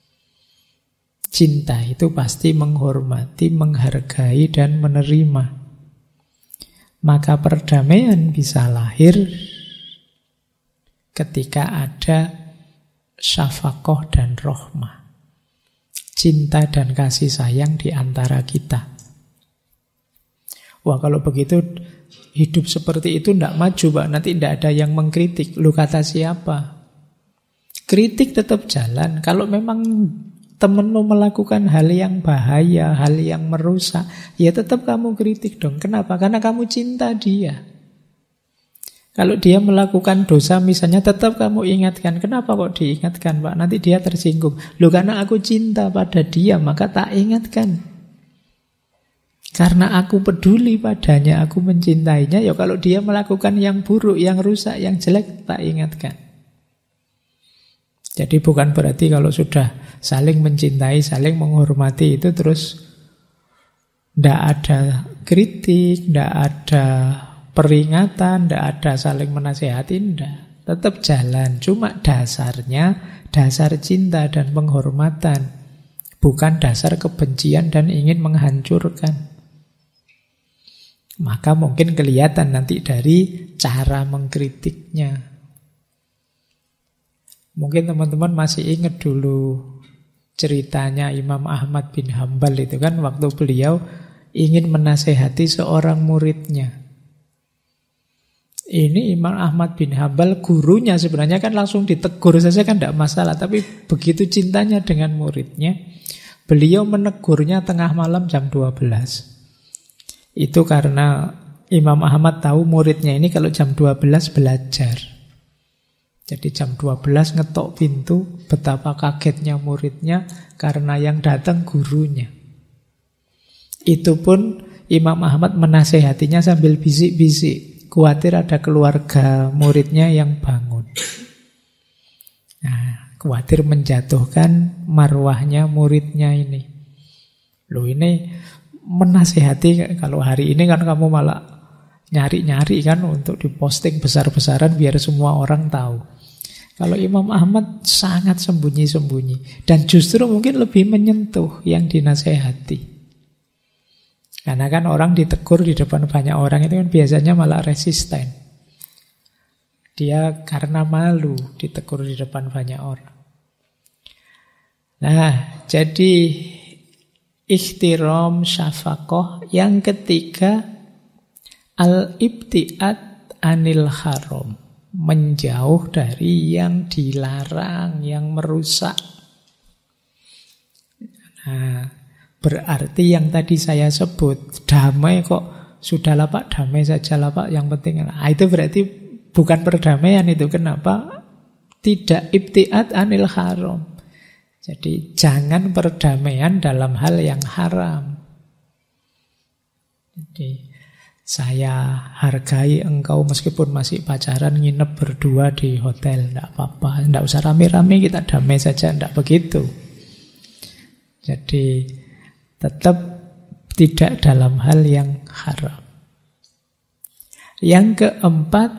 Cinta itu pasti menghormati, menghargai, dan menerima. Maka perdamaian bisa lahir ketika ada syafaqah dan rahmah. Cinta dan kasih sayang di antara kita. Wah, kalau begitu hidup seperti itu tidak maju, Pak. Nanti tidak ada yang mengkritik. Lu kata siapa? Kritik tetap jalan. Kalau memang temenmu melakukan hal yang bahaya, hal yang merusak, ya tetap kamu kritik dong. Kenapa? Karena kamu cinta dia. Kalau dia melakukan dosa misalnya, tetap kamu ingatkan. Kenapa kok diingatkan, Pak? Nanti dia tersinggung. Loh, karena aku cinta pada dia, maka tak ingatkan. Karena aku peduli padanya, aku mencintainya. Ya kalau dia melakukan yang buruk, yang rusak, yang jelek, tak ingatkan. Jadi bukan berarti kalau sudah saling mencintai, saling menghormati itu terus tidak ada kritik, tidak ada peringatan, tidak ada saling menasehati, tidak. Tetap jalan. Cuma dasarnya dasar cinta dan penghormatan, bukan dasar kebencian dan ingin menghancurkan. Maka mungkin kelihatan nanti dari cara mengkritiknya. Mungkin teman-teman masih ingat dulu ceritanya Imam Ahmad bin Hambal itu kan, waktu beliau ingin menasehati seorang muridnya. Ini Imam Ahmad bin Hambal, gurunya sebenarnya kan langsung ditegur saja kan tidak masalah. Tapi begitu cintanya dengan muridnya, beliau menegurnya tengah malam jam 12. Itu karena Imam Ahmad tahu muridnya ini kalau jam 12 belajar. Jadi jam 12 ngetok pintu, betapa kagetnya muridnya karena yang datang gurunya. Itu pun Imam Ahmad menasehatinya sambil bisik-bisik, khawatir ada keluarga muridnya yang bangun. Nah, khawatir menjatuhkan marwahnya muridnya ini. Loh, ini menasehati. Kalau hari ini kan kamu malah nyari-nyari kan untuk diposting besar-besaran biar semua orang tahu. Kalau Imam Ahmad sangat sembunyi-sembunyi. Dan justru mungkin lebih menyentuh yang dinasehati. Karena kan orang ditegur di depan banyak orang itu kan biasanya malah resisten. Dia karena malu ditegur di depan banyak orang. Nah, jadi ikhtiram, syafaqah. Yang ketiga, al-ibti'at anil haram, menjauh dari yang dilarang, yang merusak. Nah, berarti yang tadi saya sebut, damai kok, sudahlah Pak, damai sajalah Pak, yang penting. Nah, itu berarti bukan perdamaian itu. Kenapa? Tidak ibti'at anil haram. Jadi jangan perdamaian dalam hal yang haram. Jadi saya hargai engkau meskipun masih pacaran, nginep berdua di hotel, tidak apa-apa, tidak usah rame-rame, kita damai saja, tidak begitu. Jadi tetap tidak dalam hal yang haram. Yang keempat,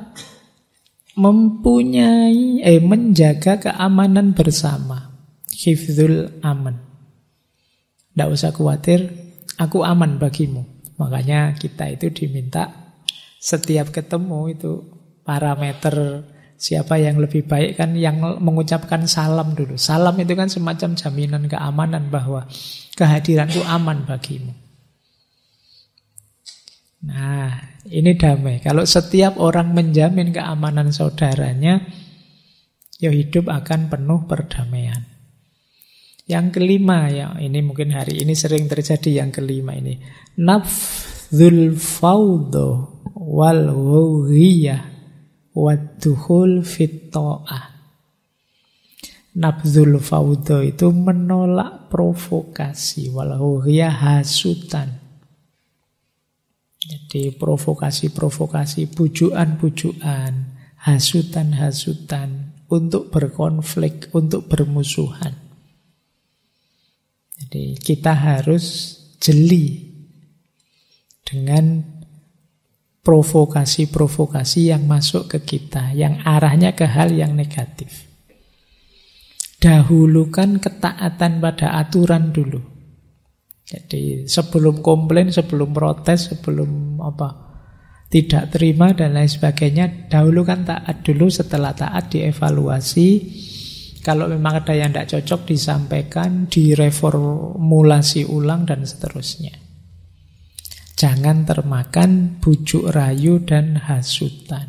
menjaga keamanan bersama. Hifdzul aman. Tidak usah khawatir, aku aman bagimu. Makanya kita itu diminta setiap ketemu itu parameter siapa yang lebih baik kan yang mengucapkan salam dulu. Salam itu kan semacam jaminan keamanan bahwa kehadiranku aman bagimu. Nah, ini damai. Kalau setiap orang menjamin keamanan saudaranya, ya hidup akan penuh perdamaian. Yang kelima, ya ini mungkin hari ini sering terjadi, yang kelima ini, nafdzul fawdo wal ghawiyah waddukhul fit ta'ah. Nafdzul fawdo itu menolak provokasi, wal ghawiyah hasutan. Jadi provokasi-provokasi, bujuan-bujuan, hasutan-hasutan untuk berkonflik, untuk bermusuhan. Jadi kita harus jeli dengan provokasi-provokasi yang masuk ke kita, yang arahnya ke hal yang negatif. Dahulukan ketaatan pada aturan dulu. Jadi sebelum komplain, sebelum protes, sebelum tidak terima dan lain sebagainya, dahulukan taat dulu, setelah taat dievaluasi. Kalau memang ada yang tidak cocok disampaikan, direformulasi ulang dan seterusnya. Jangan termakan bujuk rayu dan hasutan.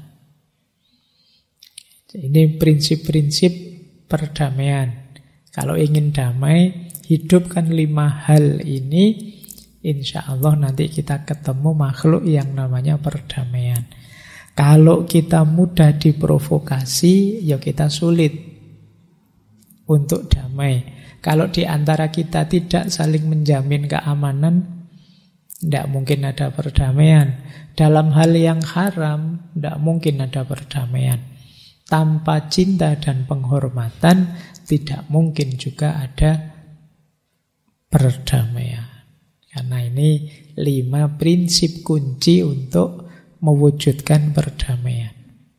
Ini prinsip-prinsip perdamaian. Kalau ingin damai, hidupkan 5 hal ini, insya Allah nanti kita ketemu makhluk yang namanya perdamaian. Kalau kita mudah diprovokasi, ya kita sulit untuk damai. Kalau di antara kita tidak saling menjamin keamanan, tidak mungkin ada perdamaian. Dalam hal yang haram, tidak mungkin ada perdamaian. Tanpa cinta dan penghormatan, tidak mungkin juga ada perdamaian. Karena ini 5 prinsip kunci untuk mewujudkan perdamaian.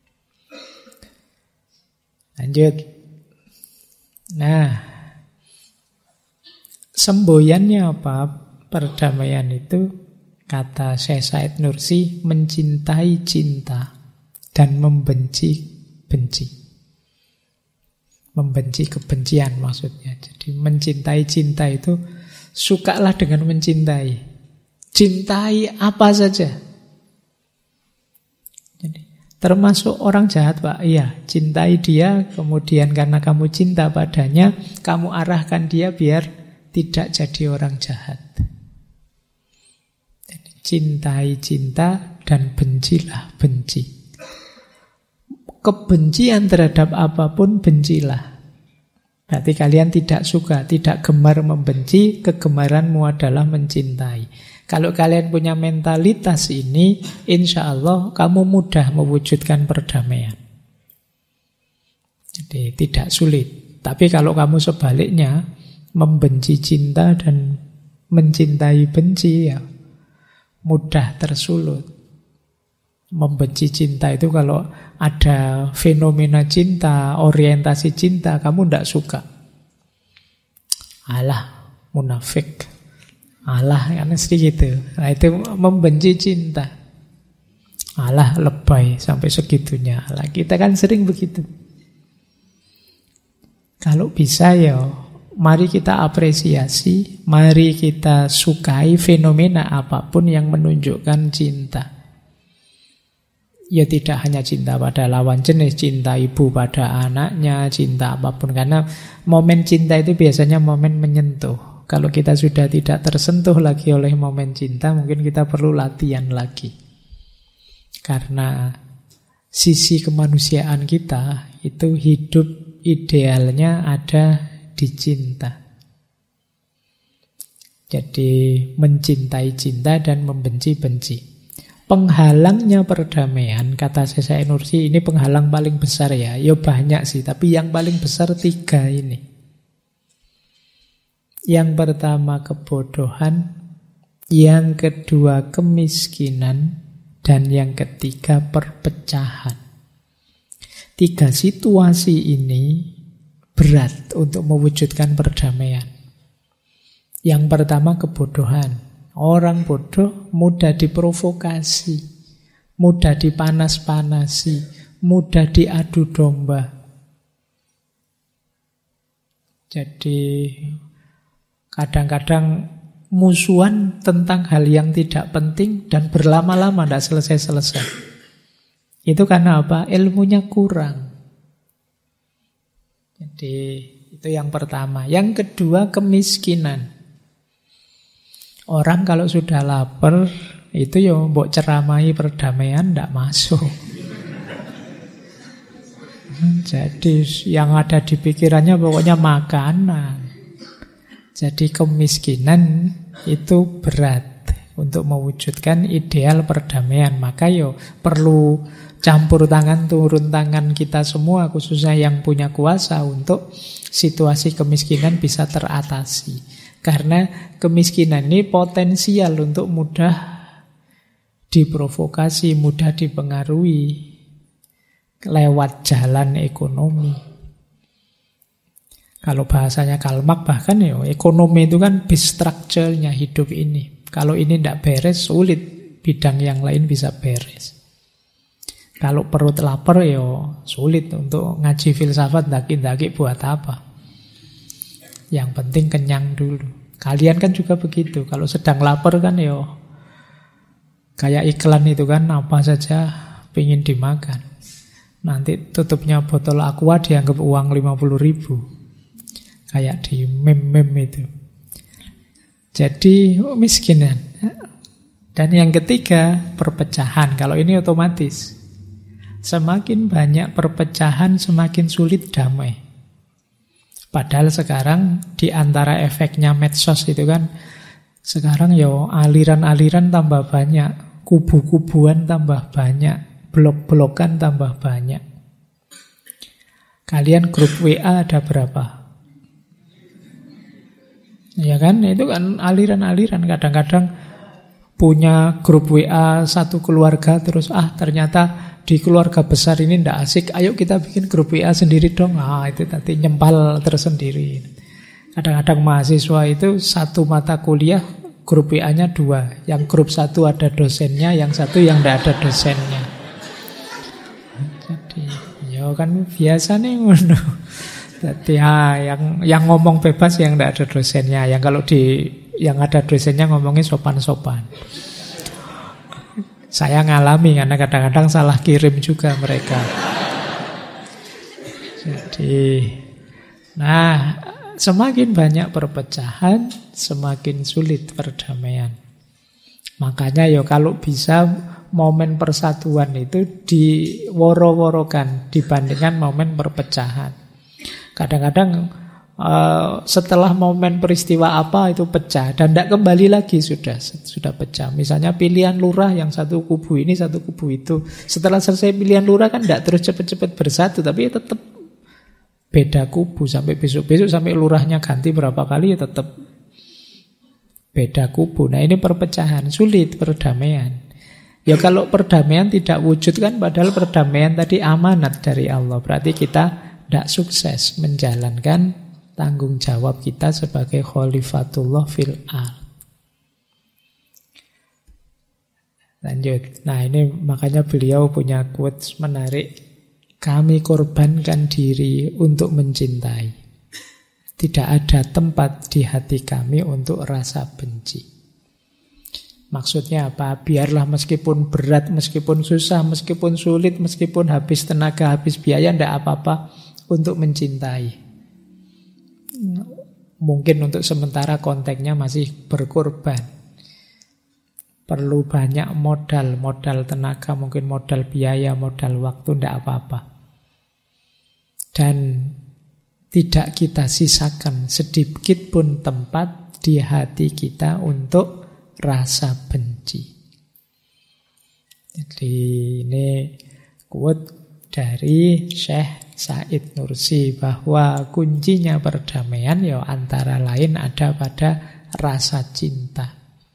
Lanjut. Nah, semboyannya apa? Perdamaian itu, kata Syekh Said Nursi, mencintai cinta dan membenci benci. Membenci kebencian maksudnya. Jadi mencintai cinta itu, sukalah dengan mencintai. Cintai apa saja. Jadi, termasuk orang jahat, Pak. Iya, cintai dia, kemudian karena kamu cinta padanya, kamu arahkan dia biar tidak jadi orang jahat. Jadi, cintai cinta dan bencilah benci. Kebencian terhadap apapun bencilah. Berarti kalian tidak suka, tidak gemar membenci, kegemaranmu adalah mencintai. Kalau kalian punya mentalitas ini, insya Allah kamu mudah mewujudkan perdamaian. Jadi tidak sulit. Tapi kalau kamu sebaliknya, membenci cinta dan mencintai benci, ya mudah tersulut. Membenci cinta itu kalau ada fenomena cinta, orientasi cinta, kamu tidak suka. Alah, munafik. Alah, kan gitu. Nah, itu membenci cinta. Alah, lebay sampai segitunya. Alah, kita kan sering begitu. Kalau bisa ya, mari kita apresiasi, mari kita sukai fenomena apapun yang menunjukkan cinta. Ya tidak hanya cinta pada lawan jenis, cinta ibu pada anaknya, cinta apapun. Karena momen cinta itu biasanya momen menyentuh. Kalau kita sudah tidak tersentuh lagi oleh momen cinta, mungkin kita perlu latihan lagi. Karena sisi kemanusiaan kita itu hidup idealnya ada di cinta. Jadi mencintai cinta dan membenci-benci. Penghalangnya perdamaian, kata Syekh Nursi, ini penghalang paling besar ya. Ya banyak sih, tapi yang paling besar 3 ini. Yang pertama kebodohan, yang kedua kemiskinan, dan yang ketiga perpecahan. 3 situasi ini berat untuk mewujudkan perdamaian. Yang pertama kebodohan. Orang bodoh mudah diprovokasi, mudah dipanas-panasi, mudah diadu domba. Jadi kadang-kadang musuhan tentang hal yang tidak penting dan berlama-lama tidak selesai-selesai. Itu karena apa? Ilmunya kurang. Jadi itu yang pertama. Yang kedua kemiskinan. Orang kalau sudah lapar, itu ya mbok ceramahi perdamaian tidak masuk. Jadi yang ada di pikirannya pokoknya makanan. Jadi kemiskinan itu berat untuk mewujudkan ideal perdamaian. Maka yo perlu campur tangan, turun tangan kita semua, khususnya yang punya kuasa, untuk situasi kemiskinan bisa teratasi. Karena kemiskinan ini potensial untuk mudah diprovokasi, mudah dipengaruhi lewat jalan ekonomi. Kalau bahasanya Karl Marx bahkan ya, ekonomi itu kan base structure-nya hidup ini. Kalau ini tidak beres, sulit bidang yang lain bisa beres. Kalau perut lapar ya sulit untuk ngaji filsafat, daki-daki buat apa. Yang penting kenyang dulu. Kalian kan juga begitu. Kalau sedang lapar kan ya kayak iklan itu kan, apa saja pengen dimakan. Nanti tutupnya botol aqua dianggap uang 50.000. Kayak di meme-meme itu. Jadi miskinan. Dan yang ketiga perpecahan. Kalau ini otomatis. Semakin banyak perpecahan, semakin sulit damai. Padahal sekarang di antara efeknya medsos itu kan, sekarang ya aliran-aliran tambah banyak, kubu-kubuan tambah banyak, blok-blokan tambah banyak. Kalian grup WA ada berapa? Ya kan, itu kan aliran-aliran. Kadang-kadang punya grup WA satu keluarga, terus ternyata di keluarga besar ini tidak asik, ayo kita bikin grup WA sendiri dong. Itu tadi nyempal tersendiri. Kadang-kadang mahasiswa itu satu mata kuliah grup WA-nya 2. Yang grup satu ada dosennya, yang satu yang tidak ada dosennya. Jadi ya kan biasa nih. Jadi yang ngomong bebas yang tidak ada dosennya. Yang kalau yang ada dosennya ngomongnya sopan-sopan. Saya ngalami karena kadang-kadang salah kirim juga mereka. Jadi, semakin banyak perpecahan, semakin sulit perdamaian. Makanya ya kalau bisa momen persatuan itu diworo-worokan dibandingkan momen perpecahan. Kadang-kadang setelah momen peristiwa apa itu pecah dan tidak kembali lagi, sudah pecah. Misalnya pilihan lurah, yang satu kubu ini, satu kubu itu. Setelah selesai pilihan lurah kan tidak terus cepat-cepat bersatu, tapi tetap beda kubu sampai besok-besok, sampai lurahnya ganti berapa kali ya tetap beda kubu. Nah ini perpecahan, sulit perdamaian. Ya kalau perdamaian tidak wujud kan, padahal perdamaian tadi amanat dari Allah, berarti kita tidak sukses menjalankan tanggung jawab kita sebagai khalifatullah fil ard. Lanjut. Nah ini makanya beliau punya quotes menarik. Kami korbankan diri untuk mencintai. Tidak ada tempat di hati kami untuk rasa benci. Maksudnya apa? Biarlah meskipun berat, meskipun susah, meskipun sulit, meskipun habis tenaga, habis biaya, tidak apa-apa untuk mencintai. Mungkin untuk sementara konteksnya masih berkorban. Perlu banyak modal tenaga, mungkin modal biaya, modal waktu, tidak apa-apa. Dan tidak kita sisakan sedikit pun tempat di hati kita untuk rasa benci. Jadi ini quote dari Syekh Said Nursi bahwa kuncinya perdamaian ya antara lain ada pada rasa cinta.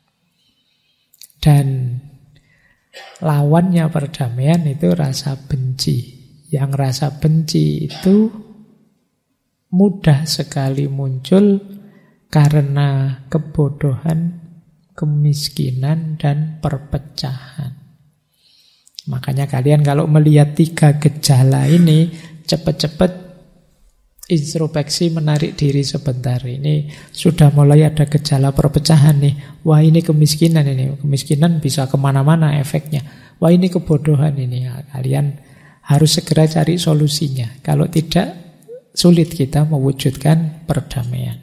Dan lawannya perdamaian itu rasa benci. Yang rasa benci itu mudah sekali muncul karena kebodohan, kemiskinan, dan perpecahan. Makanya kalian kalau melihat 3 gejala ini, cepat-cepat introspeksi, menarik diri sebentar. Ini sudah mulai ada gejala perpecahan nih. Wah, ini kemiskinan ini. Kemiskinan bisa kemana-mana efeknya. Wah, ini kebodohan ini. Ya, kalian harus segera cari solusinya. Kalau tidak, sulit kita mewujudkan perdamaian.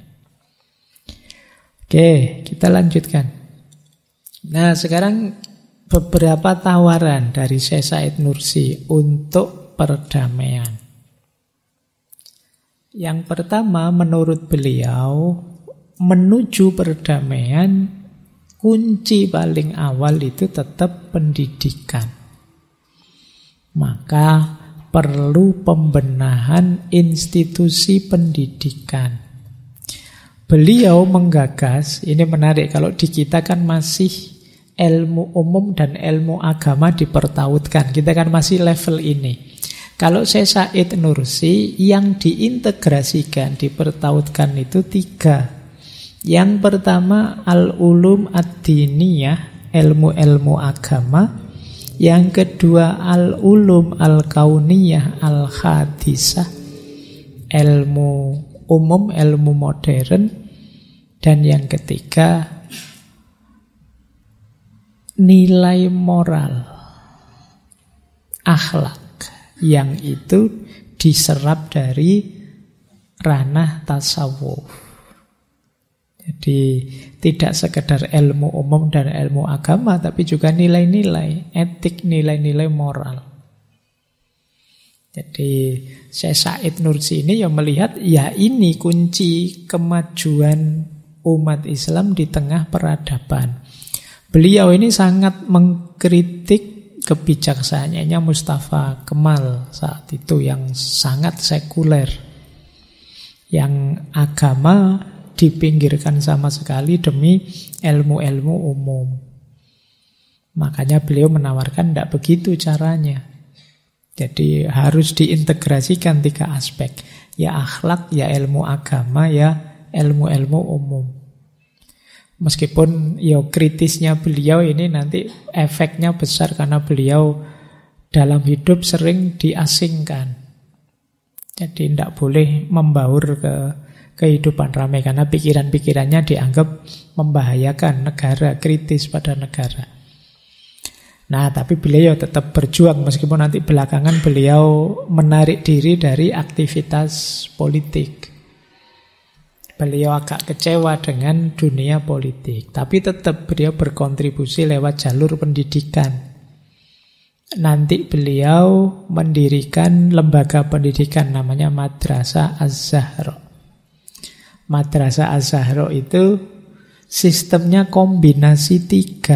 Oke, kita lanjutkan. Nah, sekarang beberapa tawaran dari Syekh Said Nursi untuk perdamaian. Yang pertama, menurut beliau, menuju perdamaian, kunci paling awal itu tetap pendidikan. Maka perlu pembenahan institusi pendidikan. Beliau menggagas, ini menarik, kalau di kita kan masih ilmu umum dan ilmu agama dipertautkan. Kita kan masih level ini. Kalau Syekh Said Nursi yang diintegrasikan, dipertautkan itu 3. Yang pertama al-ulum ad-diniyah, ilmu-ilmu agama. Yang kedua al-ulum al-kauniyah al-hadisah, ilmu umum, ilmu modern. Dan yang ketiga nilai moral, akhlak, yang itu diserap dari ranah tasawuf. Jadi tidak sekedar ilmu umum dan ilmu agama, tapi juga nilai-nilai etik, nilai-nilai moral. Jadi Syekh Said Nursi ini yang melihat, ya ini kunci kemajuan umat Islam di tengah peradaban. Beliau ini sangat mengkritik kebijaksanaannya Mustafa Kemal saat itu yang sangat sekuler, yang agama dipinggirkan sama sekali demi ilmu-ilmu umum. Makanya beliau menawarkan tidak begitu caranya. Jadi harus diintegrasikan 3 aspek. Ya akhlak, ya ilmu agama, ya ilmu-ilmu umum. Meskipun kritisnya beliau ini nanti efeknya besar karena beliau dalam hidup sering diasingkan. Jadi tidak boleh membaur ke kehidupan ramai karena pikiran-pikirannya dianggap membahayakan negara, kritis pada negara. Nah, tapi beliau tetap berjuang meskipun nanti belakangan beliau menarik diri dari aktivitas politik. Beliau agak kecewa dengan dunia politik, tapi tetap beliau berkontribusi lewat jalur pendidikan. Nanti beliau mendirikan lembaga pendidikan namanya Madrasah Az-Zahra. Madrasah Az-Zahra itu sistemnya kombinasi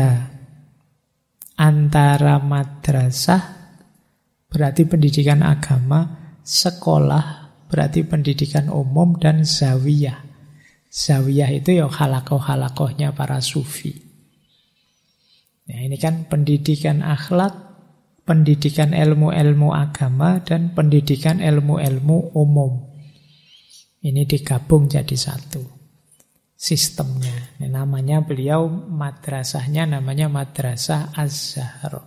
3. Antara madrasah berarti pendidikan agama, sekolah berarti pendidikan umum, dan zawiyah. Zawiyah itu ya halakoh-halakohnya para sufi. Nah, ini kan pendidikan akhlak, pendidikan ilmu-ilmu agama, dan pendidikan ilmu-ilmu umum. Ini digabung jadi satu sistemnya. Ini namanya beliau madrasahnya namanya Madrasah Az-Zahra.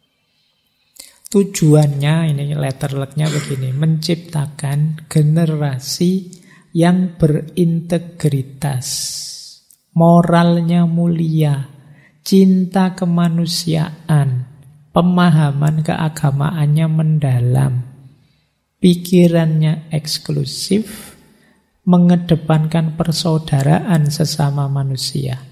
Tujuannya, ini letter luck-nya begini, menciptakan generasi yang berintegritas, moralnya mulia, cinta kemanusiaan, pemahaman keagamaannya mendalam, pikirannya eksklusif, mengedepankan persaudaraan sesama manusia,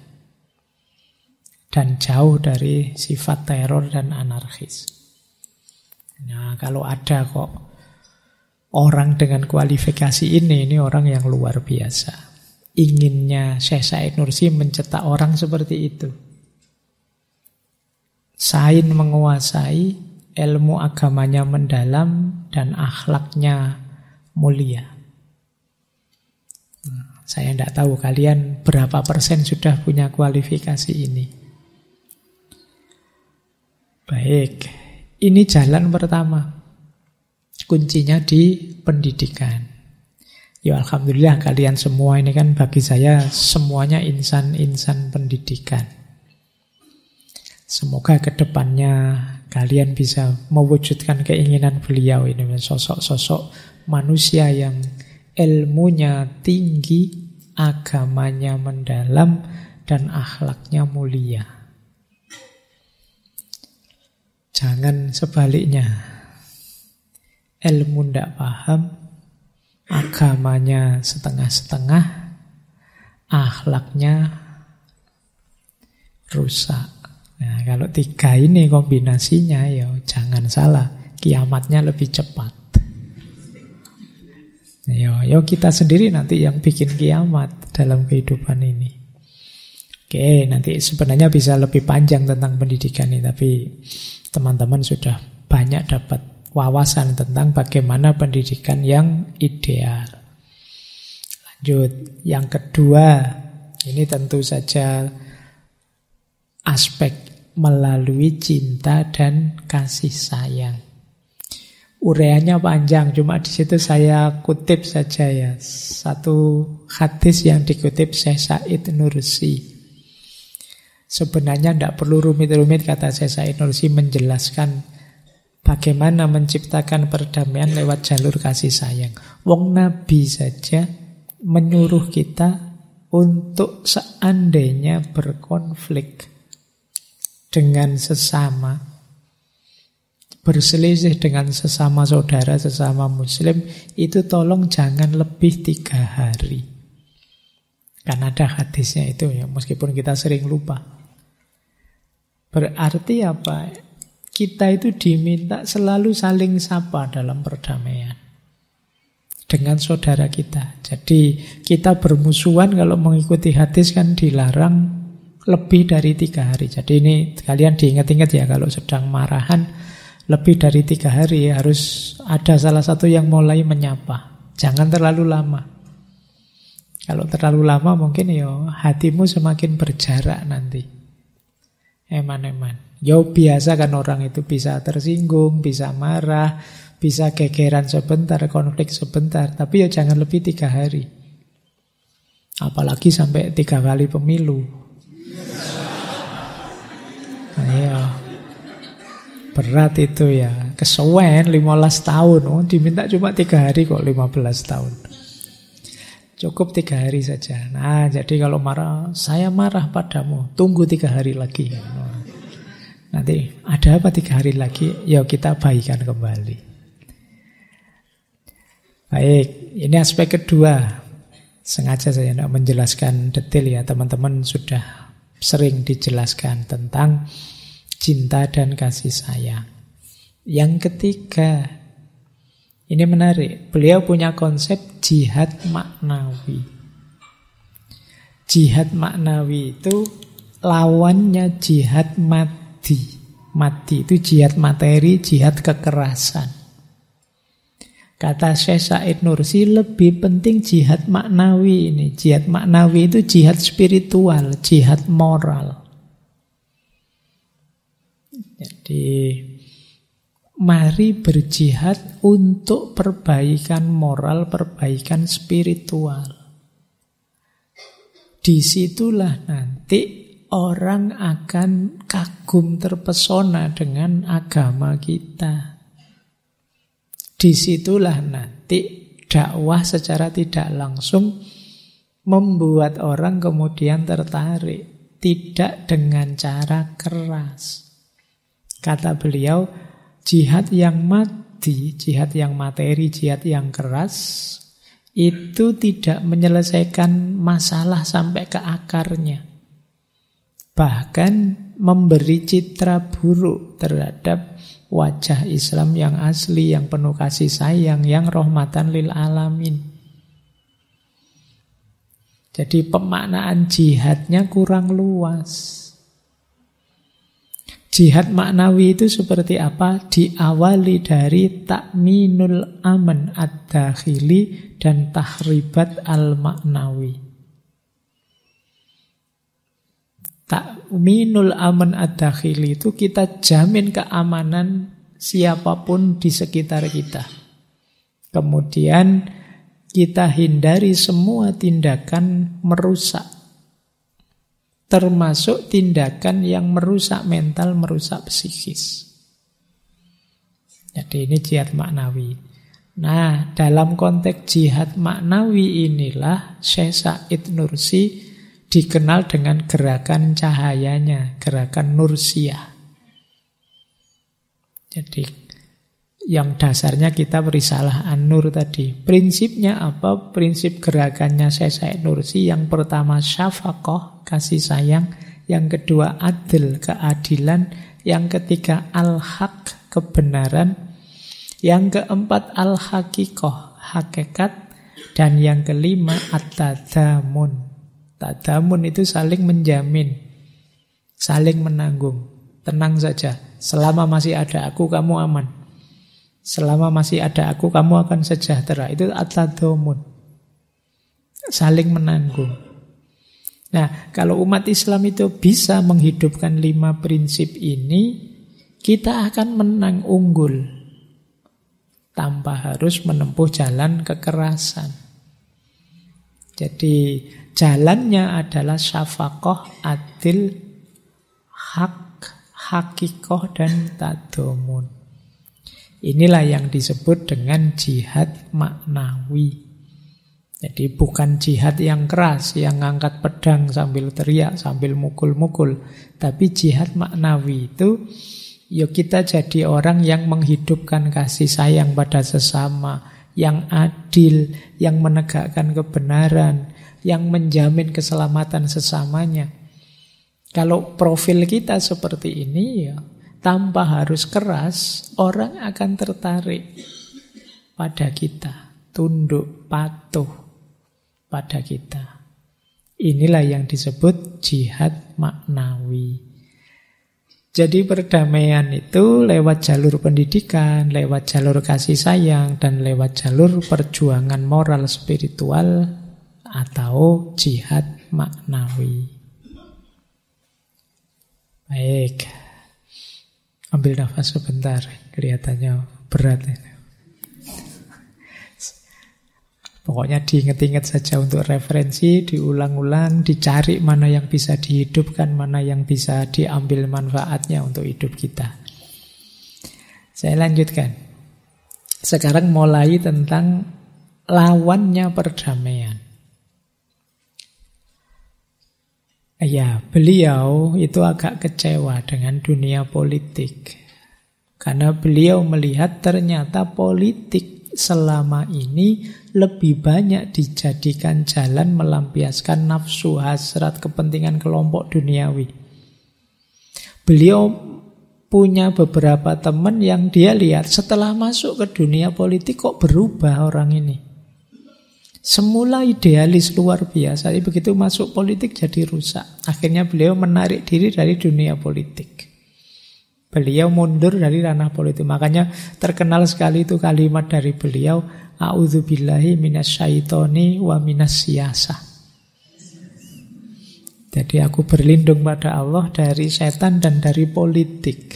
dan jauh dari sifat teror dan anarkis. Nah, kalau ada kok orang dengan kualifikasi ini orang yang luar biasa. inginnya Syekh Said Nursi mencetak orang seperti itu. Sain menguasai, ilmu agamanya mendalam, dan akhlaknya mulia. Saya tidak tahu kalian berapa persen sudah punya kualifikasi ini. Baik, ini jalan pertama. Kuncinya di pendidikan. Ya alhamdulillah kalian semua ini kan bagi saya semuanya insan-insan pendidikan. Semoga ke depannya kalian bisa mewujudkan keinginan beliau ini, sosok-sosok manusia yang ilmunya tinggi, agamanya mendalam, dan akhlaknya mulia. Jangan sebaliknya. Ilmu tidak paham, agamanya setengah-setengah, akhlaknya rusak. Nah, kalau tiga ini kombinasinya, ya jangan salah, kiamatnya lebih cepat. Yo kita sendiri nanti yang bikin kiamat dalam kehidupan ini. Oke, nanti sebenarnya bisa lebih panjang tentang pendidikan ini, tapi teman-teman sudah banyak dapat wawasan tentang bagaimana pendidikan yang ideal. Lanjut, yang kedua, ini tentu saja aspek melalui cinta dan kasih sayang. Ureanya panjang, cuma di situ saya kutip saja ya. Satu hadis yang dikutip Syekh Said Nursi. Sebenarnya tidak perlu rumit-rumit, kata Syekh Said Nursi menjelaskan bagaimana menciptakan perdamaian lewat jalur kasih sayang. Wong Nabi saja menyuruh kita untuk seandainya berkonflik dengan sesama, berselisih dengan sesama saudara, sesama muslim, itu tolong jangan lebih 3 hari. Kan ada hadisnya itu ya, meskipun kita sering lupa. Berarti apa? Kita itu diminta selalu saling sapa dalam perdamaian dengan saudara kita. Jadi kita bermusuhan kalau mengikuti hadis kan dilarang lebih dari 3 hari. Jadi ini kalian diingat-ingat ya, kalau sedang marahan lebih dari 3 hari harus ada salah satu yang mulai menyapa. Jangan terlalu lama. Kalau terlalu lama mungkin ya hatimu semakin berjarak nanti. Eman-eman. Ya biasa kan orang itu bisa tersinggung, bisa marah, bisa gegeran sebentar, konflik sebentar. Tapi ya jangan lebih 3 hari. Apalagi sampai 3 kali pemilu. Nah, ya. Berat itu ya. Kesuwen 15 tahun. Oh, diminta cuma 3 hari kok 15 tahun. Cukup 3 hari saja. Nah, jadi kalau marah, saya marah padamu. Tunggu 3 hari lagi. Nanti ada apa 3 hari lagi? Ya kita baikan kembali. Baik, ini aspek kedua. Sengaja saya tidak menjelaskan detail ya. Teman-teman sudah sering dijelaskan tentang cinta dan kasih sayang. Yang ketiga, ini menarik. Beliau punya konsep jihad maknawi. Jihad maknawi itu lawannya jihad mati. Mati itu jihad materi, jihad kekerasan. Kata Syekh Said Nursi, lebih penting jihad maknawi ini. Jihad maknawi itu jihad spiritual, jihad moral. Jadi mari berjihad untuk perbaikan moral, perbaikan spiritual. Disitulah nanti orang akan kagum terpesona dengan agama kita. Disitulah nanti dakwah secara tidak langsung membuat orang kemudian tertarik. Tidak dengan cara keras. Kata beliau, jihad yang mati, jihad yang materi, jihad yang keras, itu tidak menyelesaikan masalah sampai ke akarnya. Bahkan memberi citra buruk terhadap wajah Islam yang asli, yang penuh kasih sayang, yang rahmatan lil alamin. Jadi pemaknaan jihadnya kurang luas. Jihad maknawi itu seperti apa? Diawali dari takminul aman ad-dakhili dan tahribat al-maknawi. Takminul aman ad-dakhili itu kita jamin keamanan siapapun di sekitar kita. Kemudian kita hindari semua tindakan merusak, termasuk tindakan yang merusak mental, merusak psikis. Jadi ini jihad maknawi. Nah, dalam konteks jihad maknawi inilah Syekh Said Nursi dikenal dengan gerakan cahayanya, gerakan Nursiyah. Jadi yang dasarnya kita berisalah An-Nur tadi. Prinsipnya apa? Prinsip gerakannya Syekh Said Nursi yang pertama syafaqah, kasih sayang, yang kedua adil, keadilan, yang ketiga al-haq, kebenaran, yang keempat al-haqiqah, hakikat, dan yang kelima at-tadamun. Tadamun itu saling menjamin, saling menanggung. Tenang saja, selama masih ada aku kamu aman. Selama masih ada aku kamu akan sejahtera. Itu at-tadamun, saling menanggung. Nah, kalau umat Islam itu bisa menghidupkan 5 prinsip ini, kita akan menang, unggul, tanpa harus menempuh jalan kekerasan. Jadi jalannya adalah syafaqah, adil, hak, hakikoh, dan tadamun. Inilah yang disebut dengan jihad maknawi. Jadi bukan jihad yang keras, yang ngangkat pedang sambil teriak, sambil mukul-mukul. Tapi jihad maknawi itu, yuk kita jadi orang yang menghidupkan kasih sayang pada sesama, yang adil, yang menegakkan kebenaran, yang menjamin keselamatan sesamanya. Kalau profil kita seperti ini, ya tanpa harus keras, orang akan tertarik pada kita, tunduk, patuh pada kita. Inilah yang disebut jihad maknawi. Jadi perdamaian itu lewat jalur pendidikan, lewat jalur kasih sayang, dan lewat jalur perjuangan moral spiritual atau jihad maknawi. Baik, ambil nafas sebentar, kelihatannya berat ini. Pokoknya diingat-ingat saja untuk referensi, diulang-ulang, dicari mana yang bisa dihidupkan, mana yang bisa diambil manfaatnya untuk hidup kita. Saya lanjutkan. Sekarang mulai tentang lawannya perdamaian. Ya, beliau itu agak kecewa dengan dunia politik. Karena beliau melihat ternyata politik selama ini lebih banyak dijadikan jalan melampiaskan nafsu, hasrat, kepentingan kelompok duniawi. Beliau punya beberapa teman yang dia lihat setelah masuk ke dunia politik kok berubah orang ini. Semula idealis luar biasa, tapi begitu masuk politik jadi rusak. Akhirnya beliau menarik diri dari dunia politik. Beliau mundur dari ranah politik. Makanya terkenal sekali itu kalimat dari beliau, a'udzubillahi minasyaitoni wa minasyiyasah. Jadi aku berlindung pada Allah dari setan dan dari politik.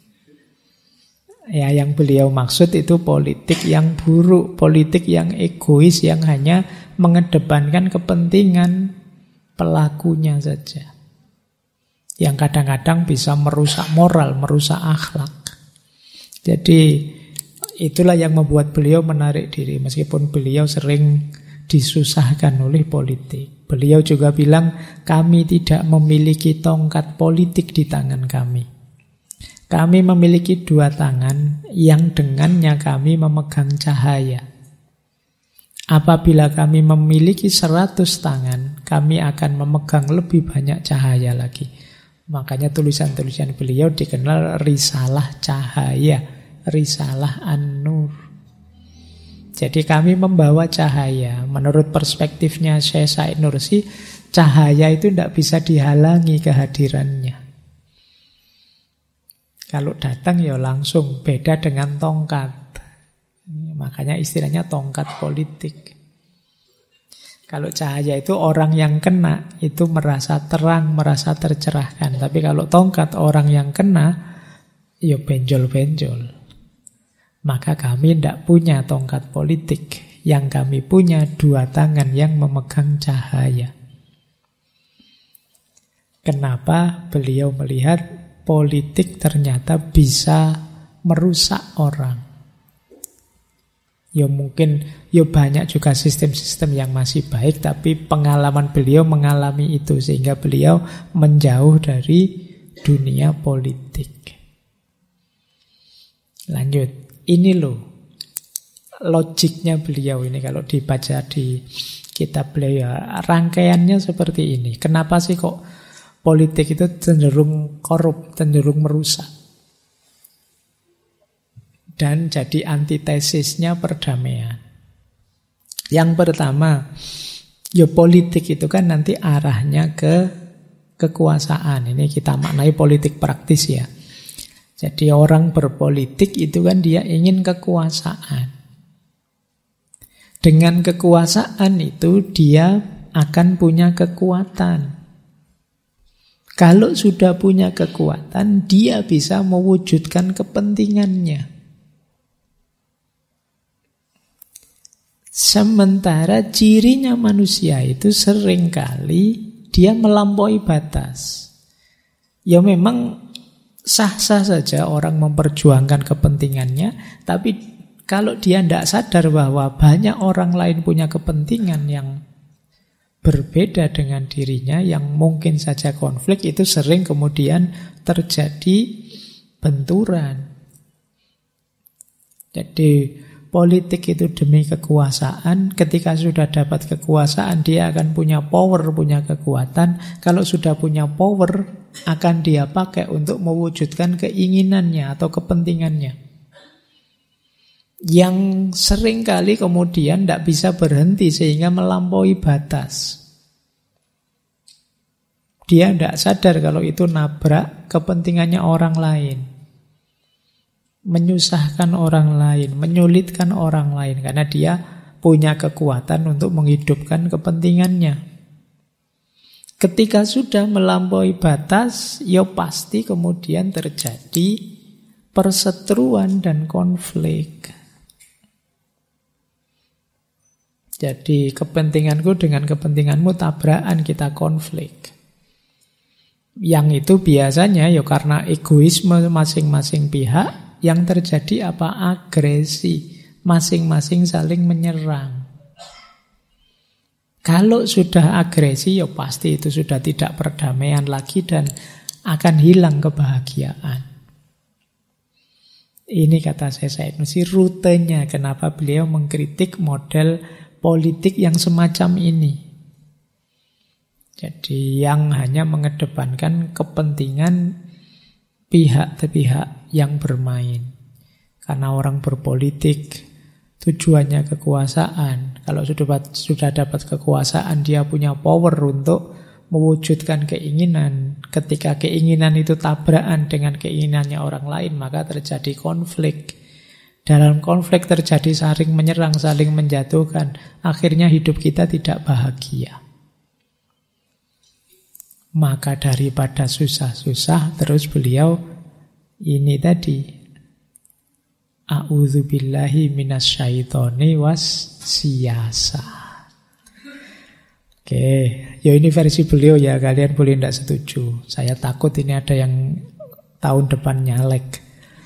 Ya, yang beliau maksud itu politik yang buruk, politik yang egois, yang hanya mengedepankan kepentingan pelakunya saja. Yang kadang-kadang bisa merusak moral, merusak akhlak. Jadi itulah yang membuat beliau menarik diri, meskipun beliau sering disusahkan oleh politik. Beliau juga bilang, kami tidak memiliki tongkat politik di tangan kami. Kami memiliki 2 tangan yang dengannya kami memegang cahaya. Apabila kami memiliki 100 tangan, kami akan memegang lebih banyak cahaya lagi. Makanya tulisan-tulisan beliau dikenal risalah cahaya, risalah An-Nur. Jadi kami membawa cahaya. Menurut perspektifnya Syekh Said Nursi, cahaya itu tidak bisa dihalangi kehadirannya. Kalau datang ya langsung, beda dengan tongkat. Makanya istilahnya tongkat politik. Kalau cahaya itu orang yang kena, itu merasa terang, merasa tercerahkan. Tapi kalau tongkat orang yang kena, ya benjol-benjol. Maka kami tidak punya tongkat politik. Yang kami punya 2 tangan yang memegang cahaya. Kenapa beliau melihat politik ternyata bisa merusak orang? Ya mungkin, ya banyak juga sistem-sistem yang masih baik, tapi pengalaman beliau mengalami itu, sehingga beliau menjauh dari dunia politik. Lanjut, ini loh logiknya beliau ini kalau dibaca di kitab beliau, rangkaiannya seperti ini. Kenapa sih kok politik itu cenderung korup, cenderung merusak? Dan jadi antitesisnya perdamaian. Yang pertama, ya politik itu kan nanti arahnya ke kekuasaan. Ini kita maknai politik praktis ya. Jadi orang berpolitik itu kan dia ingin kekuasaan. Dengan kekuasaan itu dia akan punya kekuatan. Kalau sudah punya kekuatan, dia bisa mewujudkan kepentingannya. Sementara cirinya manusia itu seringkali dia melampaui batas. Ya memang sah-sah saja orang memperjuangkan kepentingannya, tapi kalau dia tidak sadar bahwa banyak orang lain punya kepentingan yang berbeda dengan dirinya, yang mungkin saja konflik, itu sering kemudian terjadi benturan. Jadi politik itu demi kekuasaan. Ketika sudah dapat kekuasaan, dia akan punya power, punya kekuatan. Kalau sudah punya power, akan dia pakai untuk mewujudkan keinginannya atau kepentingannya. Yang seringkali kemudian tidak bisa berhenti sehingga melampaui batas. Dia tidak sadar kalau itu nabrak kepentingannya orang lain. Menyusahkan orang lain, menyulitkan orang lain, karena dia punya kekuatan untuk menghidupkan kepentingannya. Ketika sudah melampaui batas, ya pasti kemudian terjadi perseteruan dan konflik. Jadi kepentinganku dengan kepentinganmu tabrakan, kita konflik. Yang itu biasanya ya karena egoisme masing-masing pihak. Yang terjadi apa? Agresi. Masing-masing saling menyerang. Kalau sudah agresi, ya pasti itu sudah tidak perdamaian lagi dan akan hilang kebahagiaan. Ini kata saya Said Nursi, rutenya kenapa beliau mengkritik model politik yang semacam ini. Jadi yang hanya mengedepankan kepentingan pihak-pihak yang bermain. Karena orang berpolitik tujuannya kekuasaan. Kalau sudah dapat kekuasaan, dia punya power untuk mewujudkan keinginan. Ketika keinginan itu tabrakan dengan keinginannya orang lain, maka terjadi konflik. Dalam konflik terjadi saling menyerang, saling menjatuhkan. Akhirnya hidup kita tidak bahagia. Maka daripada susah-susah, terus beliau ini tadi, a'udzubillahi minasyaitoni wassiyasa. Oke, ya ini versi beliau ya, kalian boleh tidak setuju. Saya takut ini ada yang tahun depan nyalek.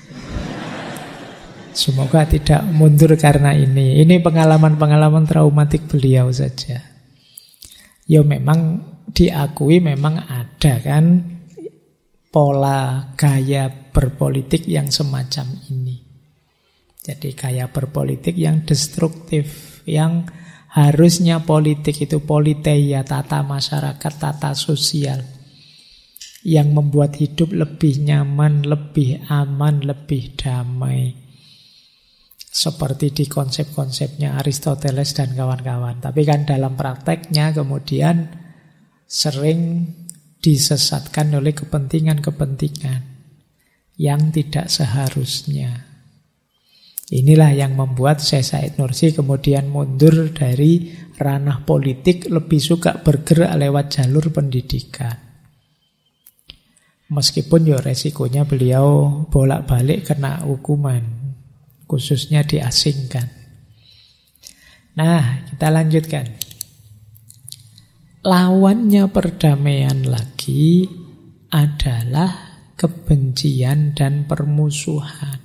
Semoga tidak mundur karena ini. Ini pengalaman-pengalaman traumatik beliau saja. Ya memang diakui memang ada kan pola gaya berpolitik yang semacam ini. Jadi gaya berpolitik yang destruktif, yang harusnya politik itu politeia, tata masyarakat, tata sosial, yang membuat hidup lebih nyaman, lebih aman, lebih damai. Seperti di konsep-konsepnya Aristoteles dan kawan-kawan. Tapi kan dalam prakteknya kemudian sering disesatkan oleh kepentingan-kepentingan yang tidak seharusnya. Inilah yang membuat Syekh Said Nursi kemudian mundur dari ranah politik, lebih suka bergerak lewat jalur pendidikan. Meskipun ya resikonya beliau bolak-balik kena hukuman, khususnya diasingkan. Nah, kita lanjutkan. Lawannya perdamaian lagi adalah kebencian dan permusuhan.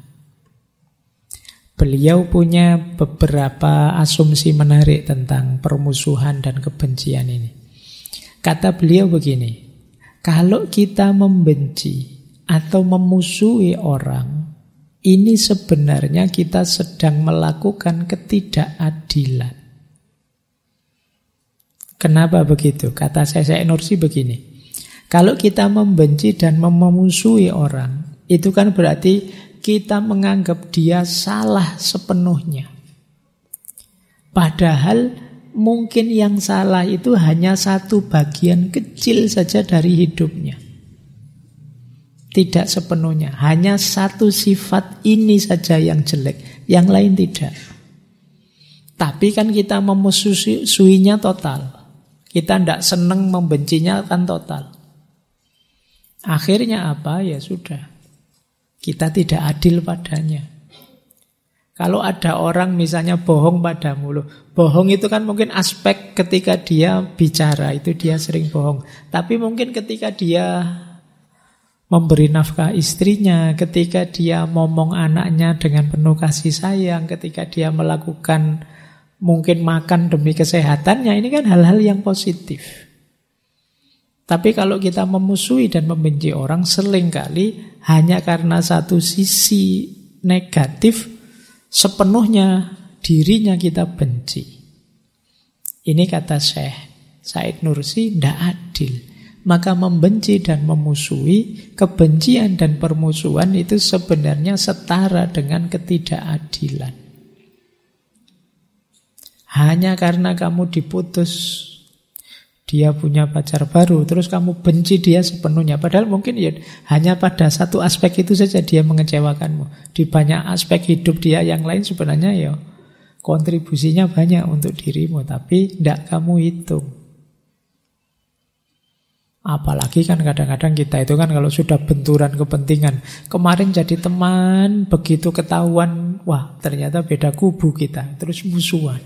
Beliau punya beberapa asumsi menarik tentang permusuhan dan kebencian ini. Kata beliau begini, kalau kita membenci atau memusuhi orang, ini sebenarnya kita sedang melakukan ketidakadilan. Kenapa begitu? Kata Syekh Nursi begini, kalau kita membenci dan memusuhi orang, itu kan berarti kita menganggap dia salah sepenuhnya. Padahal mungkin yang salah itu hanya satu bagian kecil saja dari hidupnya. Tidak sepenuhnya, hanya satu sifat ini saja yang jelek, yang lain tidak. Tapi kan kita memusuhinya total. Kita tidak senang, membencinya kan total. Akhirnya apa? Ya sudah, kita tidak adil padanya. Kalau ada orang misalnya bohong padamu, loh, bohong itu kan mungkin aspek ketika dia bicara, itu dia sering bohong. Tapi mungkin ketika dia memberi nafkah istrinya, ketika dia ngomong anaknya dengan penuh kasih sayang, ketika dia melakukan mungkin makan demi kesehatannya, ini kan hal-hal yang positif. Tapi kalau kita memusuhi dan membenci orang, seringkali hanya karena satu sisi negatif, sepenuhnya dirinya kita benci. Ini kata Syekh Said Nursi, tidak adil. Maka membenci dan memusuhi, kebencian dan permusuhan itu sebenarnya setara dengan ketidakadilan. Hanya karena kamu diputus, dia punya pacar baru, terus kamu benci dia sepenuhnya. Padahal mungkin ya hanya pada satu aspek itu saja dia mengecewakanmu. Di banyak aspek hidup dia yang lain sebenarnya ya kontribusinya banyak untuk dirimu, tapi tidak kamu hitung. Apalagi kan kadang-kadang kita itu kan kalau sudah benturan kepentingan, kemarin jadi teman, begitu ketahuan, wah ternyata beda kubu kita, terus musuhan.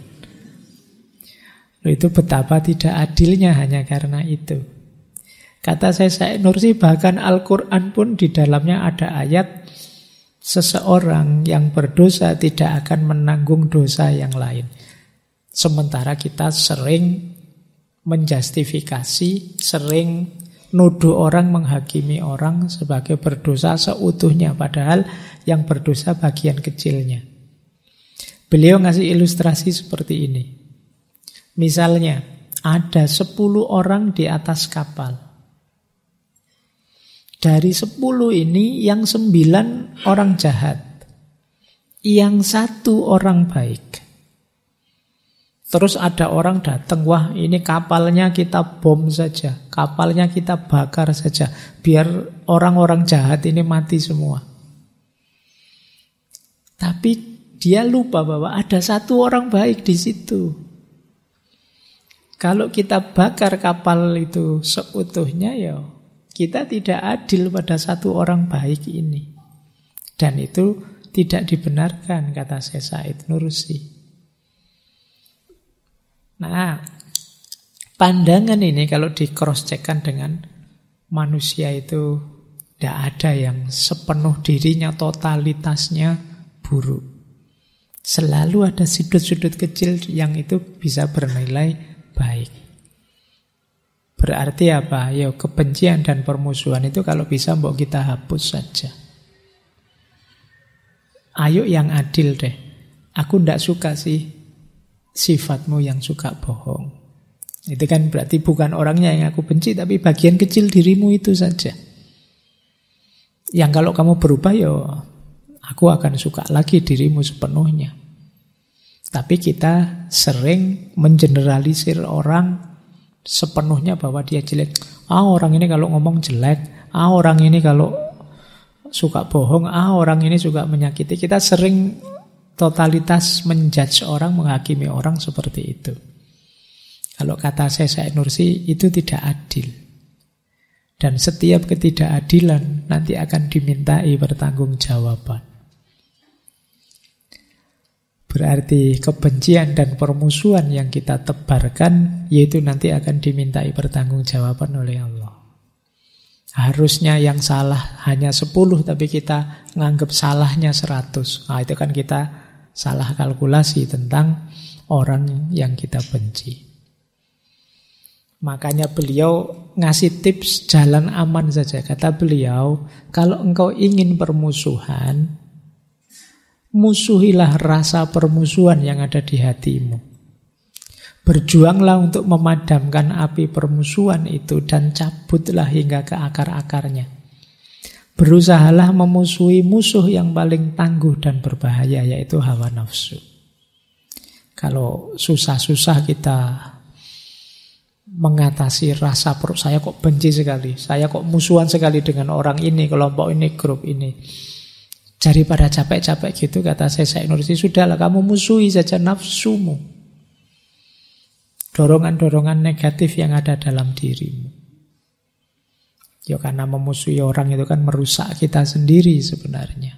Itu betapa tidak adilnya hanya karena itu. Kata Syekh Nursi, bahkan Al-Quran pun di dalamnya ada ayat, seseorang yang berdosa tidak akan menanggung dosa yang lain. Sementara kita sering menjustifikasi, sering nuduh orang, menghakimi orang sebagai berdosa seutuhnya, padahal yang berdosa bagian kecilnya. Beliau ngasih ilustrasi seperti ini. Misalnya, ada 10 orang di atas kapal. Dari 10 ini, yang 9 orang jahat. Yang 1 orang baik. Terus ada orang datang, wah ini kapalnya kita bom saja. Kapalnya kita bakar saja. Biar orang-orang jahat ini mati semua. Tapi dia lupa bahwa ada 1 orang baik di situ. Kalau kita bakar kapal itu seutuhnya, ya kita tidak adil pada 1 orang baik ini. Dan itu tidak dibenarkan, kata Syekh Said Nursi. Nah, pandangan ini kalau di cross-check-kan dengan manusia itu tidak ada yang sepenuh dirinya, totalitasnya buruk. Selalu ada sudut-sudut kecil yang itu bisa bernilai baik. Berarti apa? Ya kebencian dan permusuhan itu kalau bisa mbok kita hapus saja. Ayo yang adil deh. Aku ndak suka sih sifatmu yang suka bohong. Itu kan berarti bukan orangnya yang aku benci, tapi bagian kecil dirimu itu saja. Yang kalau kamu berubah, ya Aku akan suka lagi dirimu sepenuhnya. Tapi kita sering mengeneralisir orang sepenuhnya bahwa dia jelek. Orang ini kalau ngomong jelek. Orang ini kalau suka bohong. Orang ini suka menyakiti. Kita sering totalitas menjudge orang, menghakimi orang seperti itu. Kalau kata Syekh Said Nursi, itu tidak adil. Dan setiap ketidakadilan nanti akan dimintai pertanggungjawaban. Berarti kebencian dan permusuhan yang kita tebarkan, yaitu nanti akan dimintai pertanggungjawaban oleh Allah. Harusnya yang salah hanya 10, tapi kita nganggap salahnya 100. Nah, itu kan kita salah kalkulasi tentang orang yang kita benci. Makanya beliau ngasih tips jalan aman saja. Kata beliau, kalau engkau ingin permusuhan, musuhilah rasa permusuhan yang ada di hatimu. Berjuanglah untuk memadamkan api permusuhan itu dan cabutlah hingga ke akar-akarnya. Berusahalah memusuhi musuh yang paling tangguh dan berbahaya, yaitu hawa nafsu. Kalau susah-susah kita mengatasi rasa perut, saya kok benci sekali, saya kok musuhan sekali dengan orang ini, kelompok ini, grup ini. Daripada capek-capek gitu, kata Syekh Nursi, sudahlah kamu musuhi saja nafsumu. Dorongan-dorongan negatif yang ada dalam dirimu. Ya karena memusuhi orang itu kan merusak kita sendiri sebenarnya.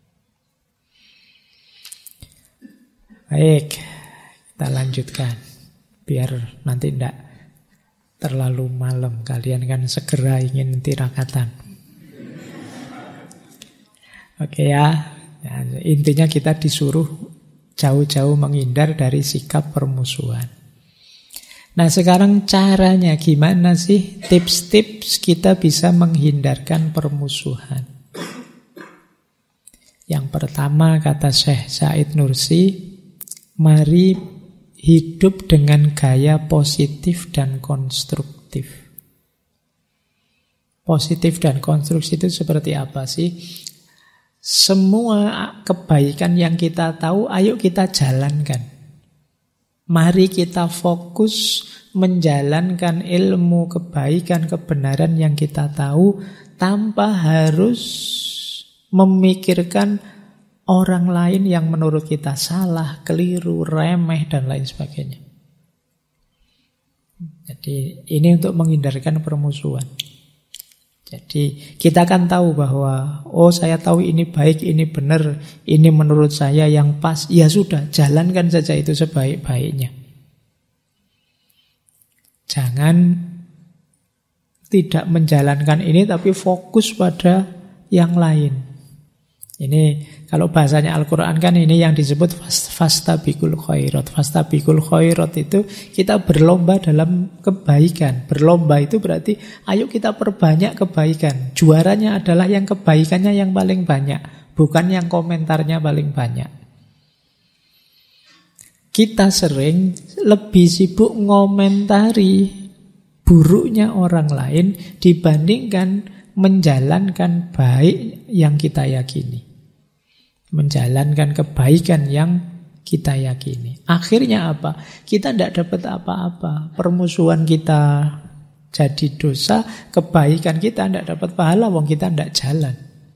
Baik, kita lanjutkan. Biar nanti tidak terlalu malam. Kalian kan segera ingin tirakatan. Oke ya. Intinya kita disuruh jauh-jauh menghindar dari sikap permusuhan. Nah sekarang caranya gimana sih? Tips-tips kita bisa menghindarkan permusuhan. Yang pertama kata Syekh Said Nursi, mari hidup dengan gaya positif dan konstruktif. Positif dan konstruktif itu seperti apa sih? Semua kebaikan yang kita tahu, ayo kita jalankan. Mari kita fokus menjalankan ilmu kebaikan, kebenaran yang kita tahu tanpa harus memikirkan orang lain yang menurut kita salah, keliru, remeh, dan lain sebagainya. Jadi ini untuk menghindarkan permusuhan. Jadi kita kan tahu bahwa saya tahu ini baik, ini benar, ini menurut saya yang pas. Ya sudah, jalankan saja itu sebaik-baiknya. Jangan tidak menjalankan ini tapi fokus pada yang lain. Ini kalau bahasanya Al-Quran kan ini yang disebut fastabiqul khairat. Fastabiqul khairat itu kita berlomba dalam kebaikan. Berlomba itu berarti ayo kita perbanyak kebaikan. Juaranya adalah yang kebaikannya yang paling banyak, bukan yang komentarnya paling banyak. Kita sering lebih sibuk ngomentari buruknya orang lain dibandingkan menjalankan baik yang kita yakini. Menjalankan kebaikan yang kita yakini. Akhirnya apa? Kita tidak dapat apa-apa. Permusuhan kita jadi dosa, kebaikan kita tidak dapat pahala, wong kita tidak jalan.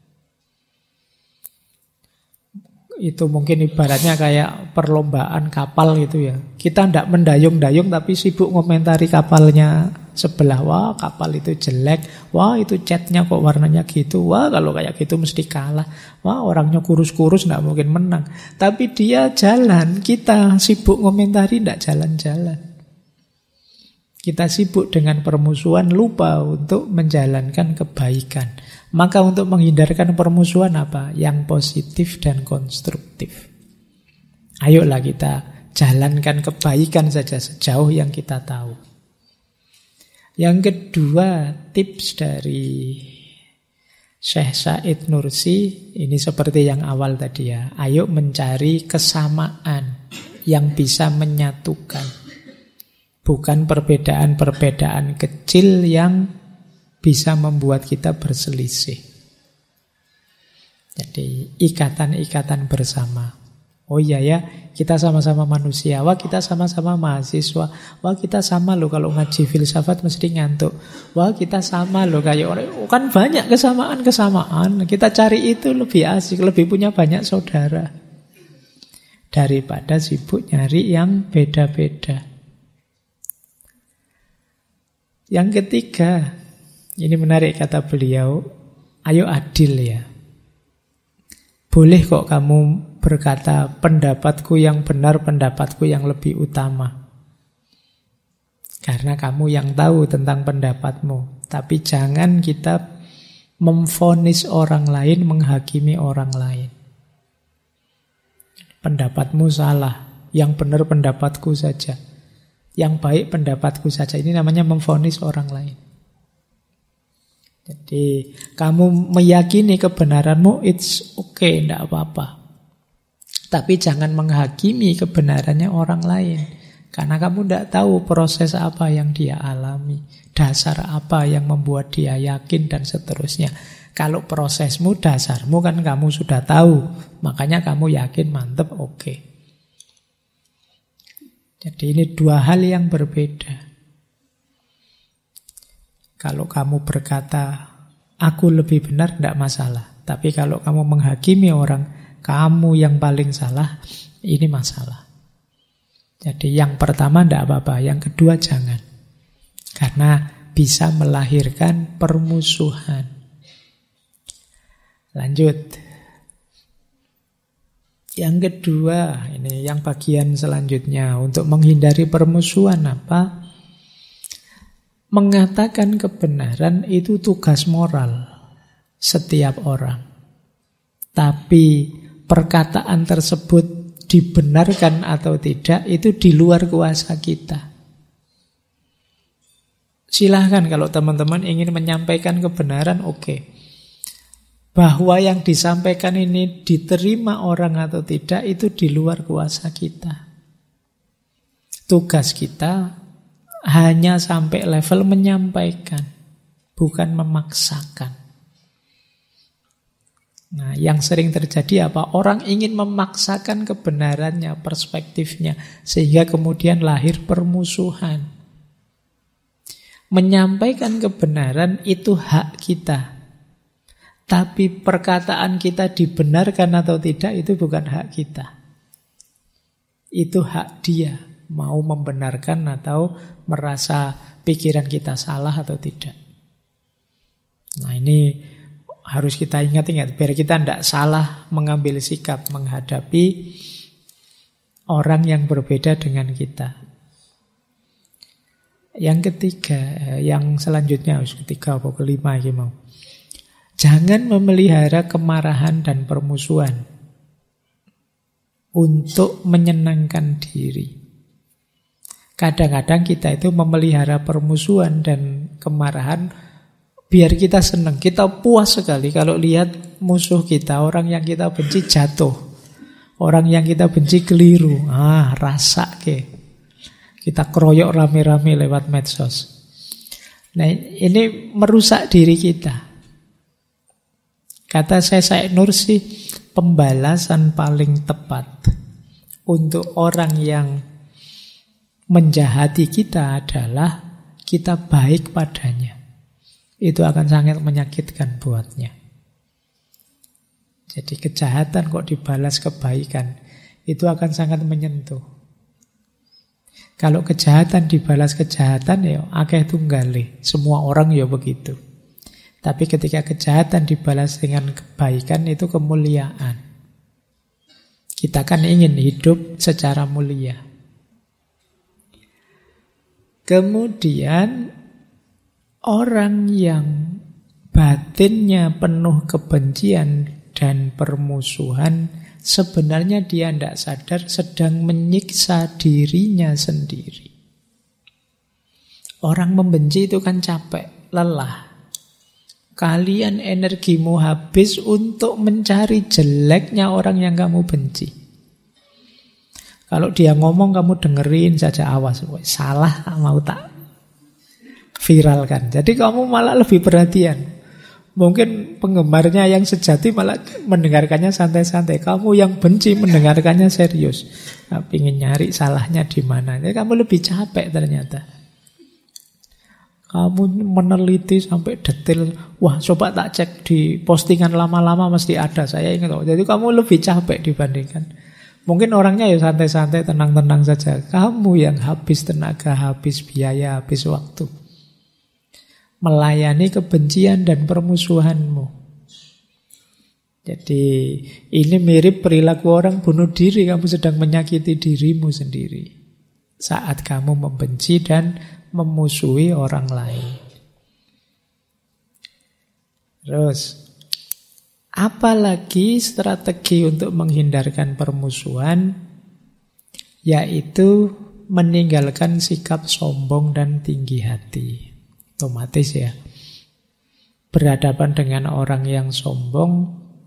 Itu mungkin ibaratnya kayak perlombaan kapal gitu ya. Kita tidak mendayung-dayung tapi sibuk ngomentari kapalnya sebelah. Wah kapal itu jelek. Wah itu catnya kok warnanya gitu. Wah kalau kayak gitu mesti kalah. Wah orangnya kurus-kurus tidak mungkin menang. Tapi dia jalan. Kita sibuk ngomentari tidak jalan-jalan. Kita sibuk dengan permusuhan, lupa untuk menjalankan kebaikan. Maka untuk menghindarkan permusuhan apa? Yang positif dan konstruktif. Ayolah kita jalankan kebaikan saja sejauh yang kita tahu. Yang kedua, tips dari Syekh Said Nursi, ini seperti yang awal tadi ya. Ayo mencari kesamaan yang bisa menyatukan. Bukan perbedaan-perbedaan kecil yang bisa membuat kita berselisih. Jadi ikatan-ikatan bersama. Oh iya ya, kita sama-sama manusia. Wah, kita sama-sama mahasiswa. Wah, kita sama loh kalau ngaji filsafat mesti ngantuk. Wah, kita sama loh kayak orang. Kan banyak kesamaan-kesamaan. Kita cari itu lebih asik, lebih punya banyak saudara. Daripada sibuk nyari yang beda-beda. Yang ketiga, ini menarik kata beliau, ayo adil ya. Boleh kok kamu berkata pendapatku yang benar, pendapatku yang lebih utama. Karena kamu yang tahu tentang pendapatmu. Tapi jangan kita memvonis orang lain, menghakimi orang lain. Pendapatmu salah, yang benar pendapatku saja. Yang baik pendapatku saja. Ini namanya memvonis orang lain. Jadi kamu meyakini kebenaranmu, it's okay, tidak apa-apa. Tapi jangan menghakimi kebenarannya orang lain. Karena kamu tidak tahu proses apa yang dia alami, dasar apa yang membuat dia yakin, dan seterusnya. Kalau prosesmu, dasarmu kan kamu sudah tahu. Makanya kamu yakin, mantep, oke. Jadi ini dua hal yang berbeda. Kalau kamu berkata, aku lebih benar, tidak masalah. Tapi kalau kamu menghakimi orang, kamu yang paling salah, ini masalah. Jadi yang pertama tidak apa-apa, yang kedua jangan. Karena bisa melahirkan permusuhan. Lanjut. Yang kedua, ini yang bagian selanjutnya. Untuk menghindari permusuhan apa? Mengatakan kebenaran itu tugas moral setiap orang. Tapi perkataan tersebut dibenarkan atau tidak, itu di luar kuasa kita. Silahkan kalau teman-teman ingin menyampaikan kebenaran, oke. Bahwa yang disampaikan ini diterima orang atau tidak, itu di luar kuasa kita. Tugas kita hanya sampai level menyampaikan, bukan memaksakan. Nah, yang sering terjadi apa? Orang ingin memaksakan kebenarannya, perspektifnya, sehingga kemudian lahir permusuhan. Menyampaikan kebenaran itu hak kita. Tapi perkataan kita dibenarkan atau tidak, itu bukan hak kita. Itu hak dia. Mau membenarkan atau merasa pikiran kita salah atau tidak. Nah, ini harus kita ingat-ingat biar kita tidak salah mengambil sikap menghadapi orang yang berbeda dengan kita. Yang ketiga, yang selanjutnya ketiga atau kelima ini mau. Jangan memelihara kemarahan dan permusuhan untuk menyenangkan diri. Kadang-kadang kita itu memelihara permusuhan dan kemarahan biar kita senang. Kita puas sekali kalau lihat musuh kita, orang yang kita benci jatuh. Orang yang kita benci keliru. Rasa ke. Kita keroyok rame-rame lewat medsos. Nah, ini merusak diri kita. Kata Syekh Nursi, pembalasan paling tepat untuk orang yang menjahati kita adalah kita baik padanya. Itu akan sangat menyakitkan buatnya. Jadi kejahatan kok dibalas kebaikan, itu akan sangat menyentuh. Kalau kejahatan dibalas kejahatan, ya akeh tunggale. Semua orang ya begitu. Tapi ketika kejahatan dibalas dengan kebaikan, itu kemuliaan. Kita kan ingin hidup secara mulia. Kemudian orang yang batinnya penuh kebencian dan permusuhan, sebenarnya dia tidak sadar sedang menyiksa dirinya sendiri. Orang membenci itu kan capek, lelah. Kalian energimu habis untuk mencari jeleknya orang yang kamu benci. Kalau dia ngomong kamu dengerin saja, awas, salah mau tak viralkan. Jadi kamu malah lebih perhatian. Mungkin penggemarnya yang sejati malah mendengarkannya santai-santai. Kamu yang benci mendengarkannya serius. Ingin nyari salahnya di mana. Jadi kamu lebih capek ternyata. Kamu meneliti sampai detail. Wah, coba tak cek di postingan lama-lama mesti ada. Saya ingat. Jadi kamu lebih capek dibandingkan. Mungkin orangnya ya santai-santai, tenang-tenang saja. Kamu yang habis tenaga, habis biaya, habis waktu. Melayani kebencian dan permusuhanmu. Jadi ini mirip perilaku orang bunuh diri. Kamu sedang menyakiti dirimu sendiri saat kamu membenci dan memusuhi orang lain. Terus, apalagi strategi untuk menghindarkan permusuhan, yaitu meninggalkan sikap sombong dan tinggi hati. Otomatis ya, berhadapan dengan orang yang sombong,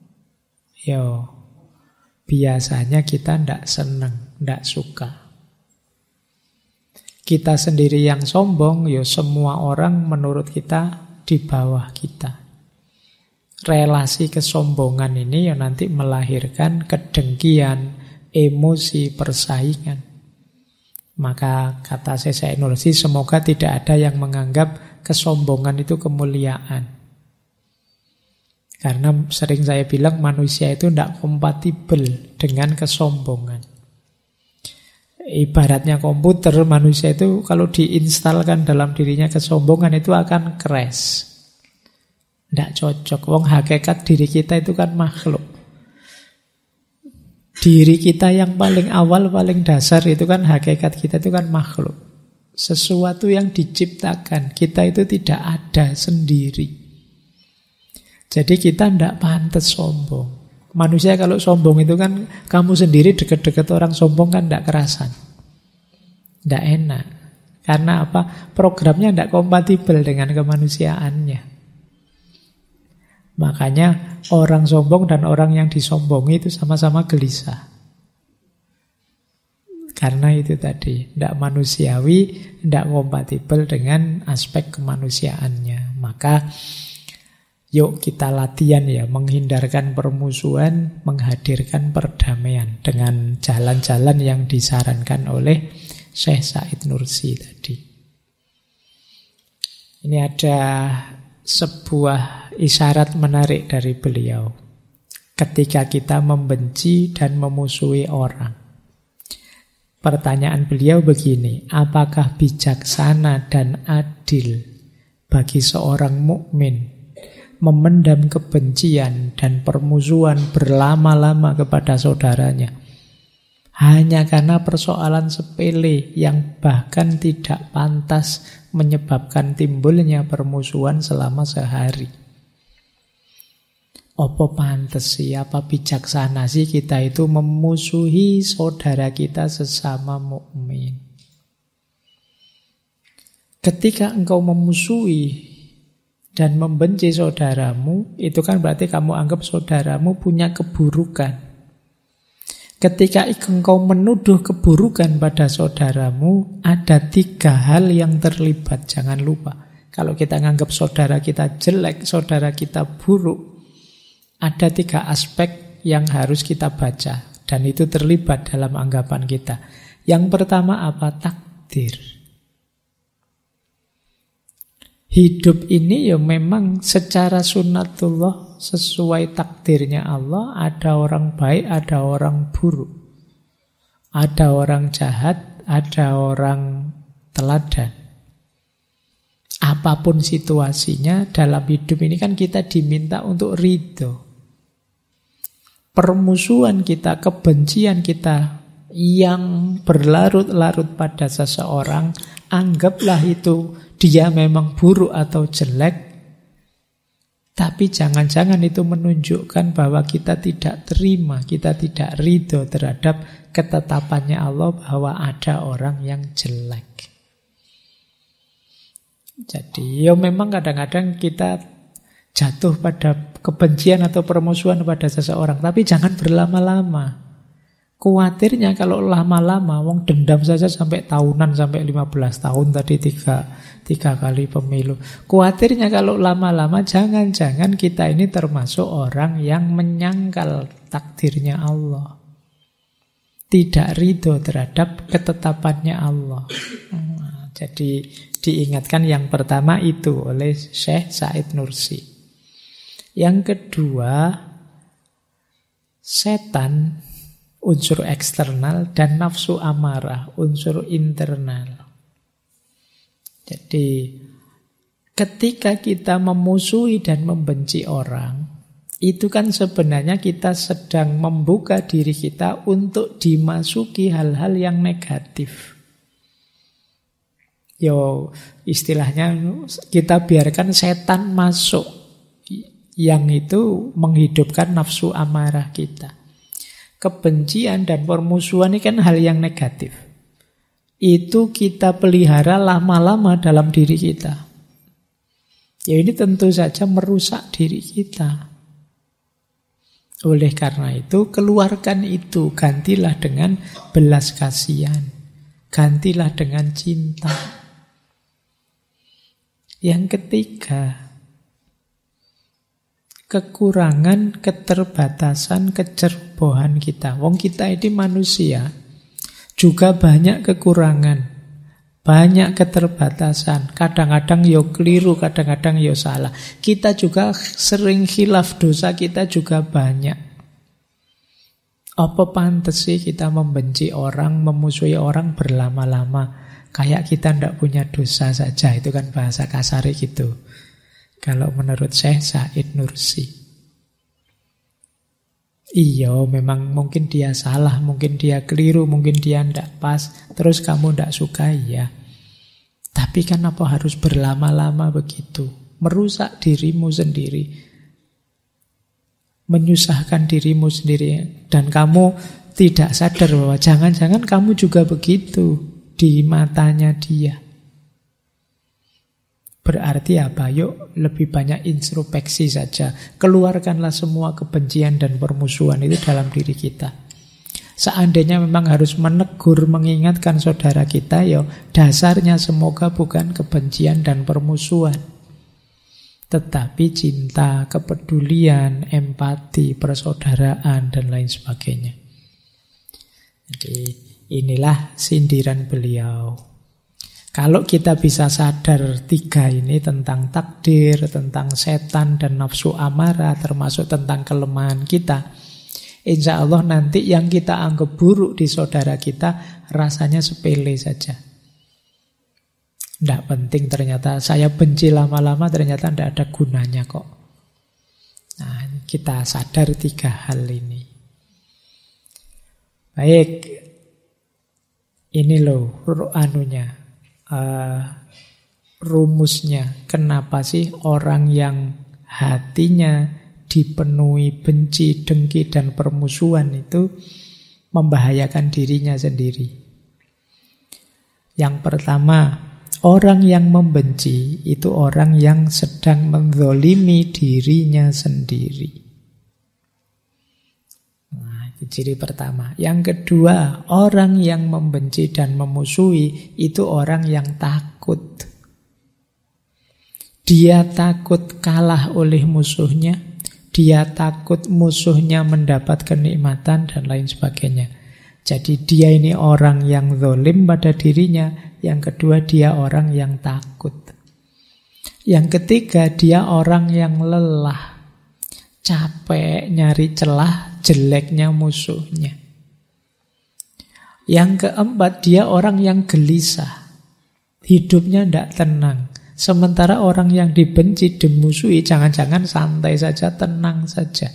biasanya kita tidak senang, tidak suka. Kita sendiri yang sombong, semua orang menurut kita di bawah kita. Relasi kesombongan ini nanti melahirkan kedengkian, emosi, persaingan. Maka kata Syekh Nursi, semoga tidak ada yang menganggap kesombongan itu kemuliaan. Karena sering saya bilang manusia itu tidak kompatibel dengan kesombongan. Ibaratnya komputer, manusia itu kalau diinstalkan dalam dirinya kesombongan itu akan crash. Tidak cocok. Wong hakikat diri kita itu kan makhluk. Diri kita yang paling awal, paling dasar itu kan hakikat kita itu kan makhluk. Sesuatu yang diciptakan. Kita itu tidak ada sendiri. Jadi kita tidak pantas sombong. Manusia kalau sombong itu kan kamu sendiri dekat-dekat orang sombong kan tidak kerasan. Tidak enak. Karena apa? Programnya tidak kompatibel dengan kemanusiaannya. Makanya orang sombong dan orang yang disombongi itu sama-sama gelisah. Karena itu tadi, tidak manusiawi, tidak kompatibel dengan aspek kemanusiaannya. Maka yuk kita latihan ya, menghindarkan permusuhan, menghadirkan perdamaian dengan jalan-jalan yang disarankan oleh Syekh Said Nursi tadi. Ini ada sebuah isyarat menarik dari beliau. Ketika kita membenci dan memusuhi orang. Pertanyaan beliau begini, apakah bijaksana dan adil bagi seorang mukmin memendam kebencian dan permusuhan berlama-lama kepada saudaranya hanya karena persoalan sepele yang bahkan tidak pantas menyebabkan timbulnya permusuhan selama sehari? Apa pantes sih, apa bijaksana sih kita itu memusuhi saudara kita sesama mukmin? Ketika engkau memusuhi dan membenci saudaramu, itu kan berarti kamu anggap saudaramu punya keburukan. Ketika engkau menuduh keburukan pada saudaramu, ada 3 hal yang terlibat, jangan lupa. Kalau kita nganggap saudara kita jelek, saudara kita buruk, ada 3 aspek yang harus kita baca. Dan itu terlibat dalam anggapan kita. Yang pertama apa? Takdir. Hidup ini ya memang secara sunnatullah, sesuai takdirnya Allah. Ada orang baik, ada orang buruk. Ada orang jahat, ada orang teladan. Apapun situasinya dalam hidup ini kan kita diminta untuk ridho. Permusuhan kita, kebencian kita yang berlarut-larut pada seseorang, anggaplah itu dia memang buruk atau jelek, tapi jangan-jangan itu menunjukkan bahwa kita tidak terima, kita tidak ridho terhadap ketetapannya Allah bahwa ada orang yang jelek. Jadi memang kadang-kadang kita jatuh pada kebencian atau permusuhan pada seseorang, tapi jangan berlama-lama. Kuatirnya kalau lama-lama, wong dendam saja sampai tahunan, sampai 15 tahun tadi tiga kali pemilu. Kuatirnya kalau lama-lama jangan-jangan kita ini termasuk orang yang menyangkal takdirnya Allah. Tidak ridho terhadap ketetapannya Allah. Jadi diingatkan yang pertama itu oleh Syekh Said Nursi. Yang kedua, setan unsur eksternal dan nafsu amarah unsur internal. Jadi ketika kita memusuhi dan membenci orang, itu kan sebenarnya kita sedang membuka diri kita untuk dimasuki hal-hal yang negatif. Yo, istilahnya kita biarkan setan masuk, yang itu menghidupkan nafsu amarah kita. Kebencian dan permusuhan ini kan hal yang negatif. Itu kita pelihara lama-lama dalam diri kita. Ya ini tentu saja merusak diri kita. Oleh karena itu, keluarkan itu. Gantilah dengan belas kasihan. Gantilah dengan cinta. Yang ketiga, kekurangan, keterbatasan, kecerobohan kita. Wong kita ini manusia, juga banyak kekurangan, banyak keterbatasan. Kadang-kadang yo keliru, kadang-kadang yo salah. Kita juga sering khilaf, dosa kita juga banyak. Apa pantas sih kita membenci orang, memusuhi orang berlama-lama? Kayak kita ndak punya dosa saja, itu kan bahasa kasar gitu. Kalau menurut Syekh Said Nursi. Iya, memang mungkin dia salah, mungkin dia keliru, mungkin dia tidak pas. Terus kamu tidak suka, ya. Tapi kan apa harus berlama-lama begitu? Merusak dirimu sendiri. Menyusahkan dirimu sendiri. Dan kamu tidak sadar bahwa jangan-jangan kamu juga begitu di matanya dia. Berarti apa? Yuk lebih banyak introspeksi saja. Keluarkanlah semua kebencian dan permusuhan itu dalam diri kita. Seandainya memang harus menegur, mengingatkan saudara kita, ya dasarnya semoga bukan kebencian dan permusuhan, tetapi cinta, kepedulian, empati, persaudaraan, dan lain sebagainya. Jadi inilah sindiran beliau. Kalau kita bisa sadar tiga ini tentang takdir, tentang setan dan nafsu amarah, termasuk tentang kelemahan kita, insya Allah nanti yang kita anggap buruk di saudara kita rasanya sepele saja. Tidak penting ternyata, saya benci lama-lama ternyata tidak ada gunanya kok. Nah, kita sadar tiga hal ini. Baik, ini loh anunya. Rumusnya, kenapa sih orang yang hatinya dipenuhi benci, dengki, dan permusuhan itu membahayakan dirinya sendiri. Yang pertama, orang yang membenci itu orang yang sedang menzalimi dirinya sendiri. Ciri pertama. Yang kedua, orang yang membenci dan memusuhi itu orang yang takut. Dia takut kalah oleh musuhnya, dia takut musuhnya mendapat kenikmatan dan lain sebagainya. Jadi dia ini orang yang zalim pada dirinya. Yang kedua, dia orang yang takut. Yang ketiga, dia orang yang lelah, capek nyari celah jeleknya musuhnya. Yang keempat, dia orang yang gelisah. Hidupnya tidak tenang. Sementara orang yang dibenci, dimusuhi, jangan-jangan santai saja, tenang saja.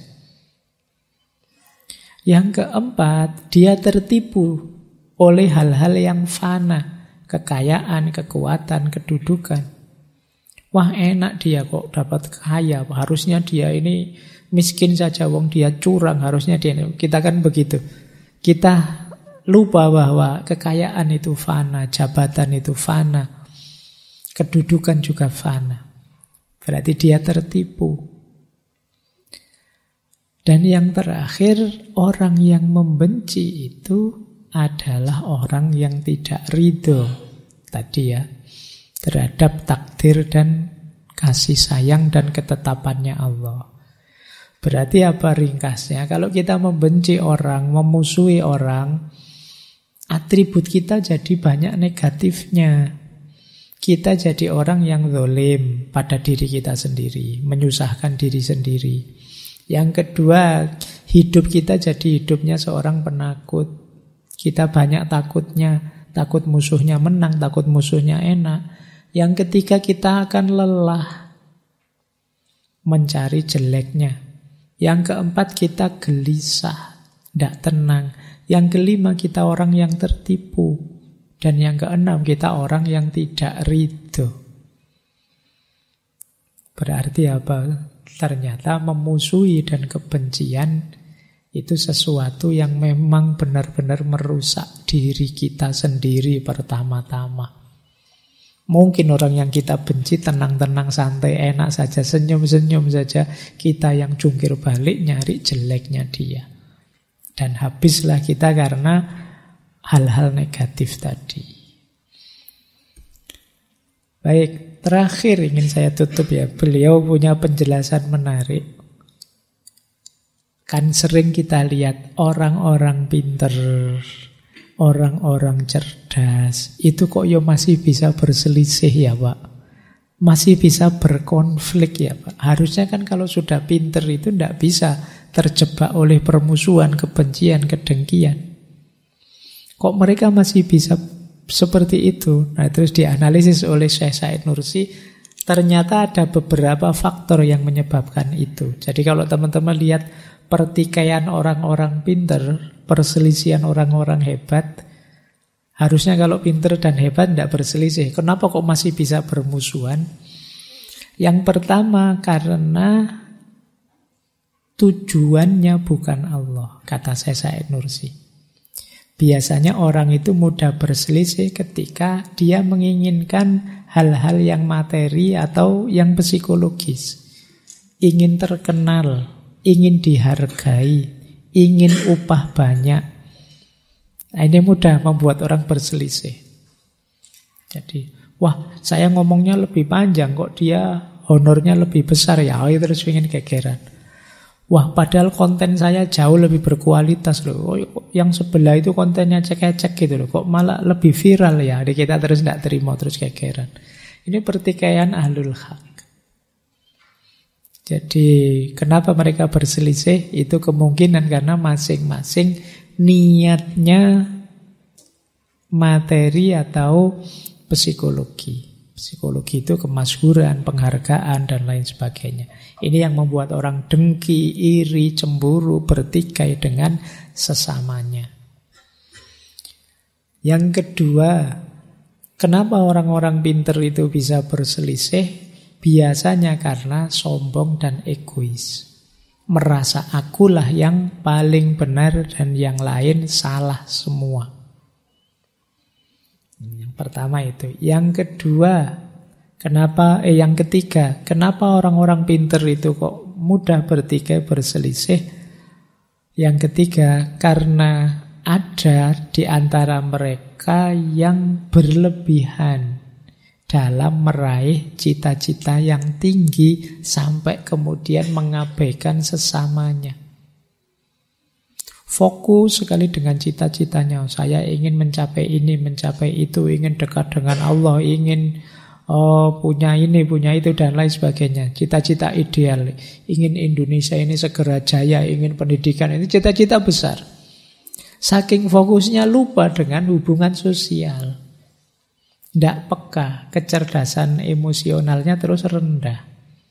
Yang keempat, dia tertipu oleh hal-hal yang fana. Kekayaan, kekuatan, kedudukan. Wah, enak dia kok dapat kaya. Harusnya dia ini miskin saja, wong dia curang, harusnya dia. Kita kan begitu. Kita lupa bahwa kekayaan itu fana, jabatan itu fana, kedudukan juga fana. Berarti dia tertipu. Dan yang terakhir, orang yang membenci itu adalah orang yang tidak ridho tadi ya, terhadap takdir dan kasih sayang dan ketetapannya Allah. Berarti apa ringkasnya? Kalau kita membenci orang, memusuhi orang, atribut kita jadi banyak negatifnya. Kita jadi orang yang zalim pada diri kita sendiri, menyusahkan diri sendiri. Yang kedua, hidup kita jadi hidupnya seorang penakut. Kita banyak takutnya, takut musuhnya menang, takut musuhnya enak. Yang ketiga, kita akan lelah mencari jeleknya. Yang keempat, kita gelisah, tidak tenang. Yang kelima, kita orang yang tertipu. Dan yang keenam, kita orang yang tidak ridho. Berarti apa? Ternyata memusuhi dan kebencian itu sesuatu yang memang benar-benar merusak diri kita sendiri pertama-tama. Mungkin orang yang kita benci tenang-tenang, santai, enak saja, senyum-senyum saja. Kita yang jungkir balik nyari jeleknya dia. Dan habislah kita karena hal-hal negatif tadi. Baik, terakhir ingin saya tutup ya. Beliau punya penjelasan menarik. Kan sering kita lihat orang-orang pinter, orang-orang cerdas, itu kok ya masih bisa berselisih ya Pak. Masih bisa berkonflik ya Pak. Harusnya kan kalau sudah pinter itu tidak bisa terjebak oleh permusuhan, kebencian, kedengkian. Kok mereka masih bisa seperti itu? Nah, terus dianalisis oleh Syekh Said Nursi, ternyata ada beberapa faktor yang menyebabkan itu. Jadi kalau teman-teman lihat pertikaian orang-orang pinter, perselisihan orang-orang hebat, harusnya kalau pinter dan hebat tidak berselisih. Kenapa kok masih bisa bermusuhan? Yang pertama, karena tujuannya bukan Allah, kata Syekh Said Nursi. Biasanya orang itu mudah berselisih ketika dia menginginkan hal-hal yang materi atau yang psikologis. Ingin terkenal, ingin dihargai, ingin upah banyak. Nah, ini mudah membuat orang berselisih. Jadi, wah saya ngomongnya lebih panjang, kok dia honornya lebih besar ya, terus ingin gegeran. Wah, padahal konten saya jauh lebih berkualitas loh. Yang sebelah itu kontennya cek-cek gitu loh. Kok malah lebih viral ya. Jadi kita terus tidak terima, terus gegeran. Ini pertikaian ahlul haq. Jadi kenapa mereka berselisih? Itu kemungkinan karena masing-masing niatnya materi atau psikologi. Psikologi itu kemasyhuran, penghargaan, dan lain sebagainya. Ini yang membuat orang dengki, iri, cemburu, bertikai dengan sesamanya. Yang kedua, kenapa orang-orang pinter itu bisa berselisih? Biasanya karena sombong dan egois. Merasa akulah yang paling benar dan yang lain salah semua. Yang pertama itu. Yang kedua, yang ketiga, kenapa orang-orang pinter itu kok mudah bertikai, berselisih? Yang ketiga, karena ada di antara mereka yang berlebihan dalam meraih cita-cita yang tinggi sampai kemudian mengabaikan sesamanya. Fokus sekali dengan cita-citanya. Saya ingin mencapai ini, mencapai itu, ingin dekat dengan Allah, ingin punya ini, punya itu, dan lain sebagainya. Cita-cita ideal. Ingin Indonesia ini segera jaya, ingin pendidikan. Ini cita-cita besar. Saking fokusnya lupa dengan hubungan sosial. Tidak peka, kecerdasan emosionalnya terus rendah.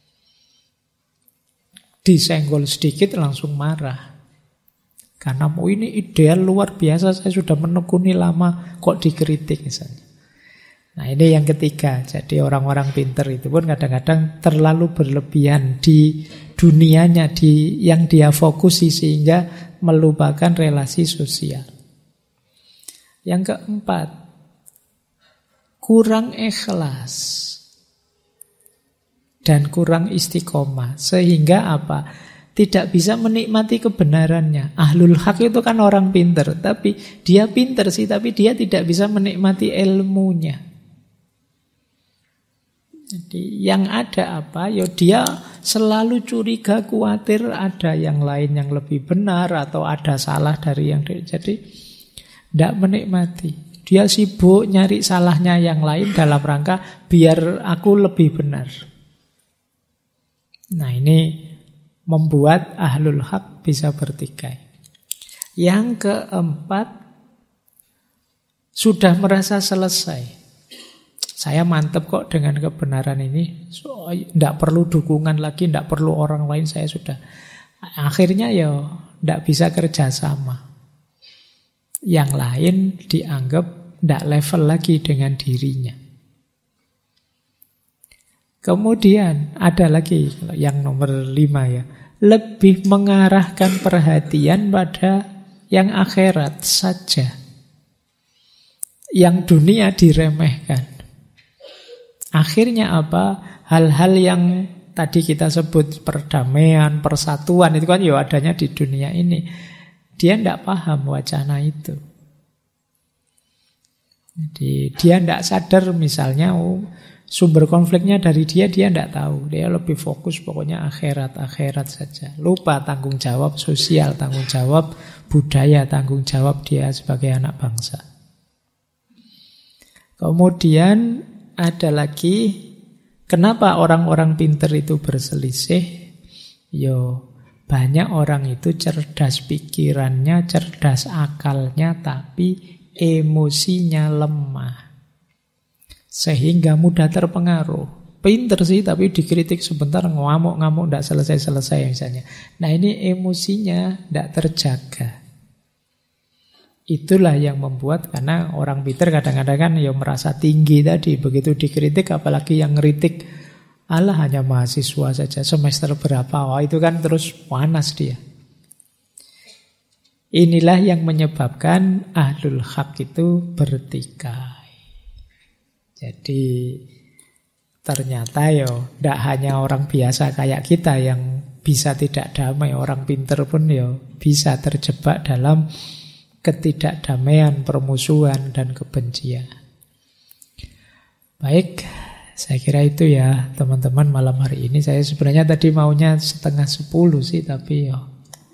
Disenggol sedikit langsung marah. Karena ini ideal luar biasa, saya sudah menekuni lama, kok dikritik misalnya. Nah ini yang ketiga. Jadi orang-orang pinter itu pun kadang-kadang terlalu berlebihan di dunianya, di yang dia fokusi, sehingga melupakan relasi sosial. Yang keempat, kurang ikhlas dan kurang istiqomah. Sehingga apa? tidak bisa menikmati kebenarannya. Ahlul haq itu kan orang pinter, tapi dia pinter sih, tapi dia tidak bisa menikmati ilmunya. Jadi yang ada apa? Ya dia selalu curiga, khawatir ada yang lain yang lebih benar atau ada salah dari yang dia. Jadi tidak menikmati. Dia sibuk nyari salahnya yang lain dalam rangka biar aku lebih benar. Nah ini membuat ahlul haq bisa bertikai. Yang keempat, sudah merasa selesai. Saya mantep kok dengan kebenaran ini. Tidak perlu dukungan lagi, tidak perlu orang lain, saya sudah. Akhirnya ya tidak bisa kerjasama. Yang lain dianggap tidak level lagi dengan dirinya. Kemudian ada lagi yang nomor 5 ya. Lebih mengarahkan perhatian pada yang akhirat saja. Yang dunia diremehkan. Akhirnya apa? Hal-hal yang tadi kita sebut perdamaian, persatuan itu kan ya adanya di dunia ini. Dia tidak paham wacana itu. Jadi dia tidak sadar misalnya sumber konfliknya dari dia tidak tahu. Dia lebih fokus pokoknya akhirat saja. Lupa tanggung jawab sosial, tanggung jawab budaya, tanggung jawab dia sebagai anak bangsa. Kemudian ada lagi, kenapa orang-orang pinter itu berselisih? Yo, banyak orang itu cerdas pikirannya, cerdas akalnya, tapi emosinya lemah. Sehingga mudah terpengaruh. Pinter sih tapi dikritik sebentar ngamuk-ngamuk tidak selesai-selesai misalnya. Nah ini emosinya tidak terjaga. Itulah yang membuat, karena orang pinter kadang-kadang kan ya merasa tinggi tadi. Begitu dikritik apalagi yang ngeritik, alah hanya mahasiswa saja semester berapa. Wah itu kan terus panas dia. Inilah yang menyebabkan ahlul haq itu bertikai. Jadi ternyata ya tidak hanya orang biasa kayak kita yang bisa tidak damai, orang pinter pun ya bisa terjebak dalam ketidakdamaian, permusuhan dan kebencian. Baik, saya kira itu ya teman-teman malam hari ini. Saya sebenarnya tadi maunya 9:30 sih, tapi ya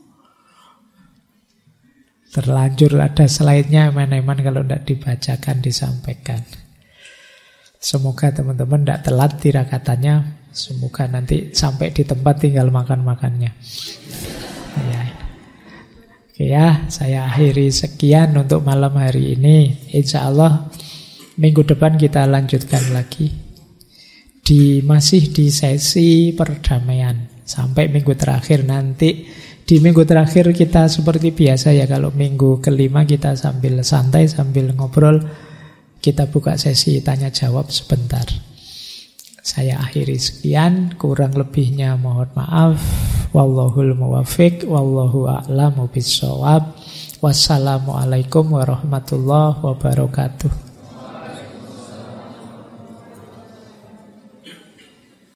terlanjur ada slide-nya eman-eman kalau tidak dibacakan, disampaikan. Semoga teman-teman tidak telat tirakatannya. Semoga nanti sampai di tempat tinggal makan-makannya. Ya. Oke ya, saya akhiri sekian untuk malam hari ini. Insya Allah minggu depan kita lanjutkan lagi. Masih di sesi perdamaian. Sampai minggu terakhir nanti. Di minggu terakhir kita seperti biasa ya. Kalau minggu kelima kita sambil santai, sambil ngobrol. Kita buka sesi tanya jawab sebentar. Saya akhiri sekian, kurang lebihnya mohon maaf. Wallahul muwaffiq, wallahu a'lamu bissawab. Wassalamualaikum warahmatullahi wabarakatuh.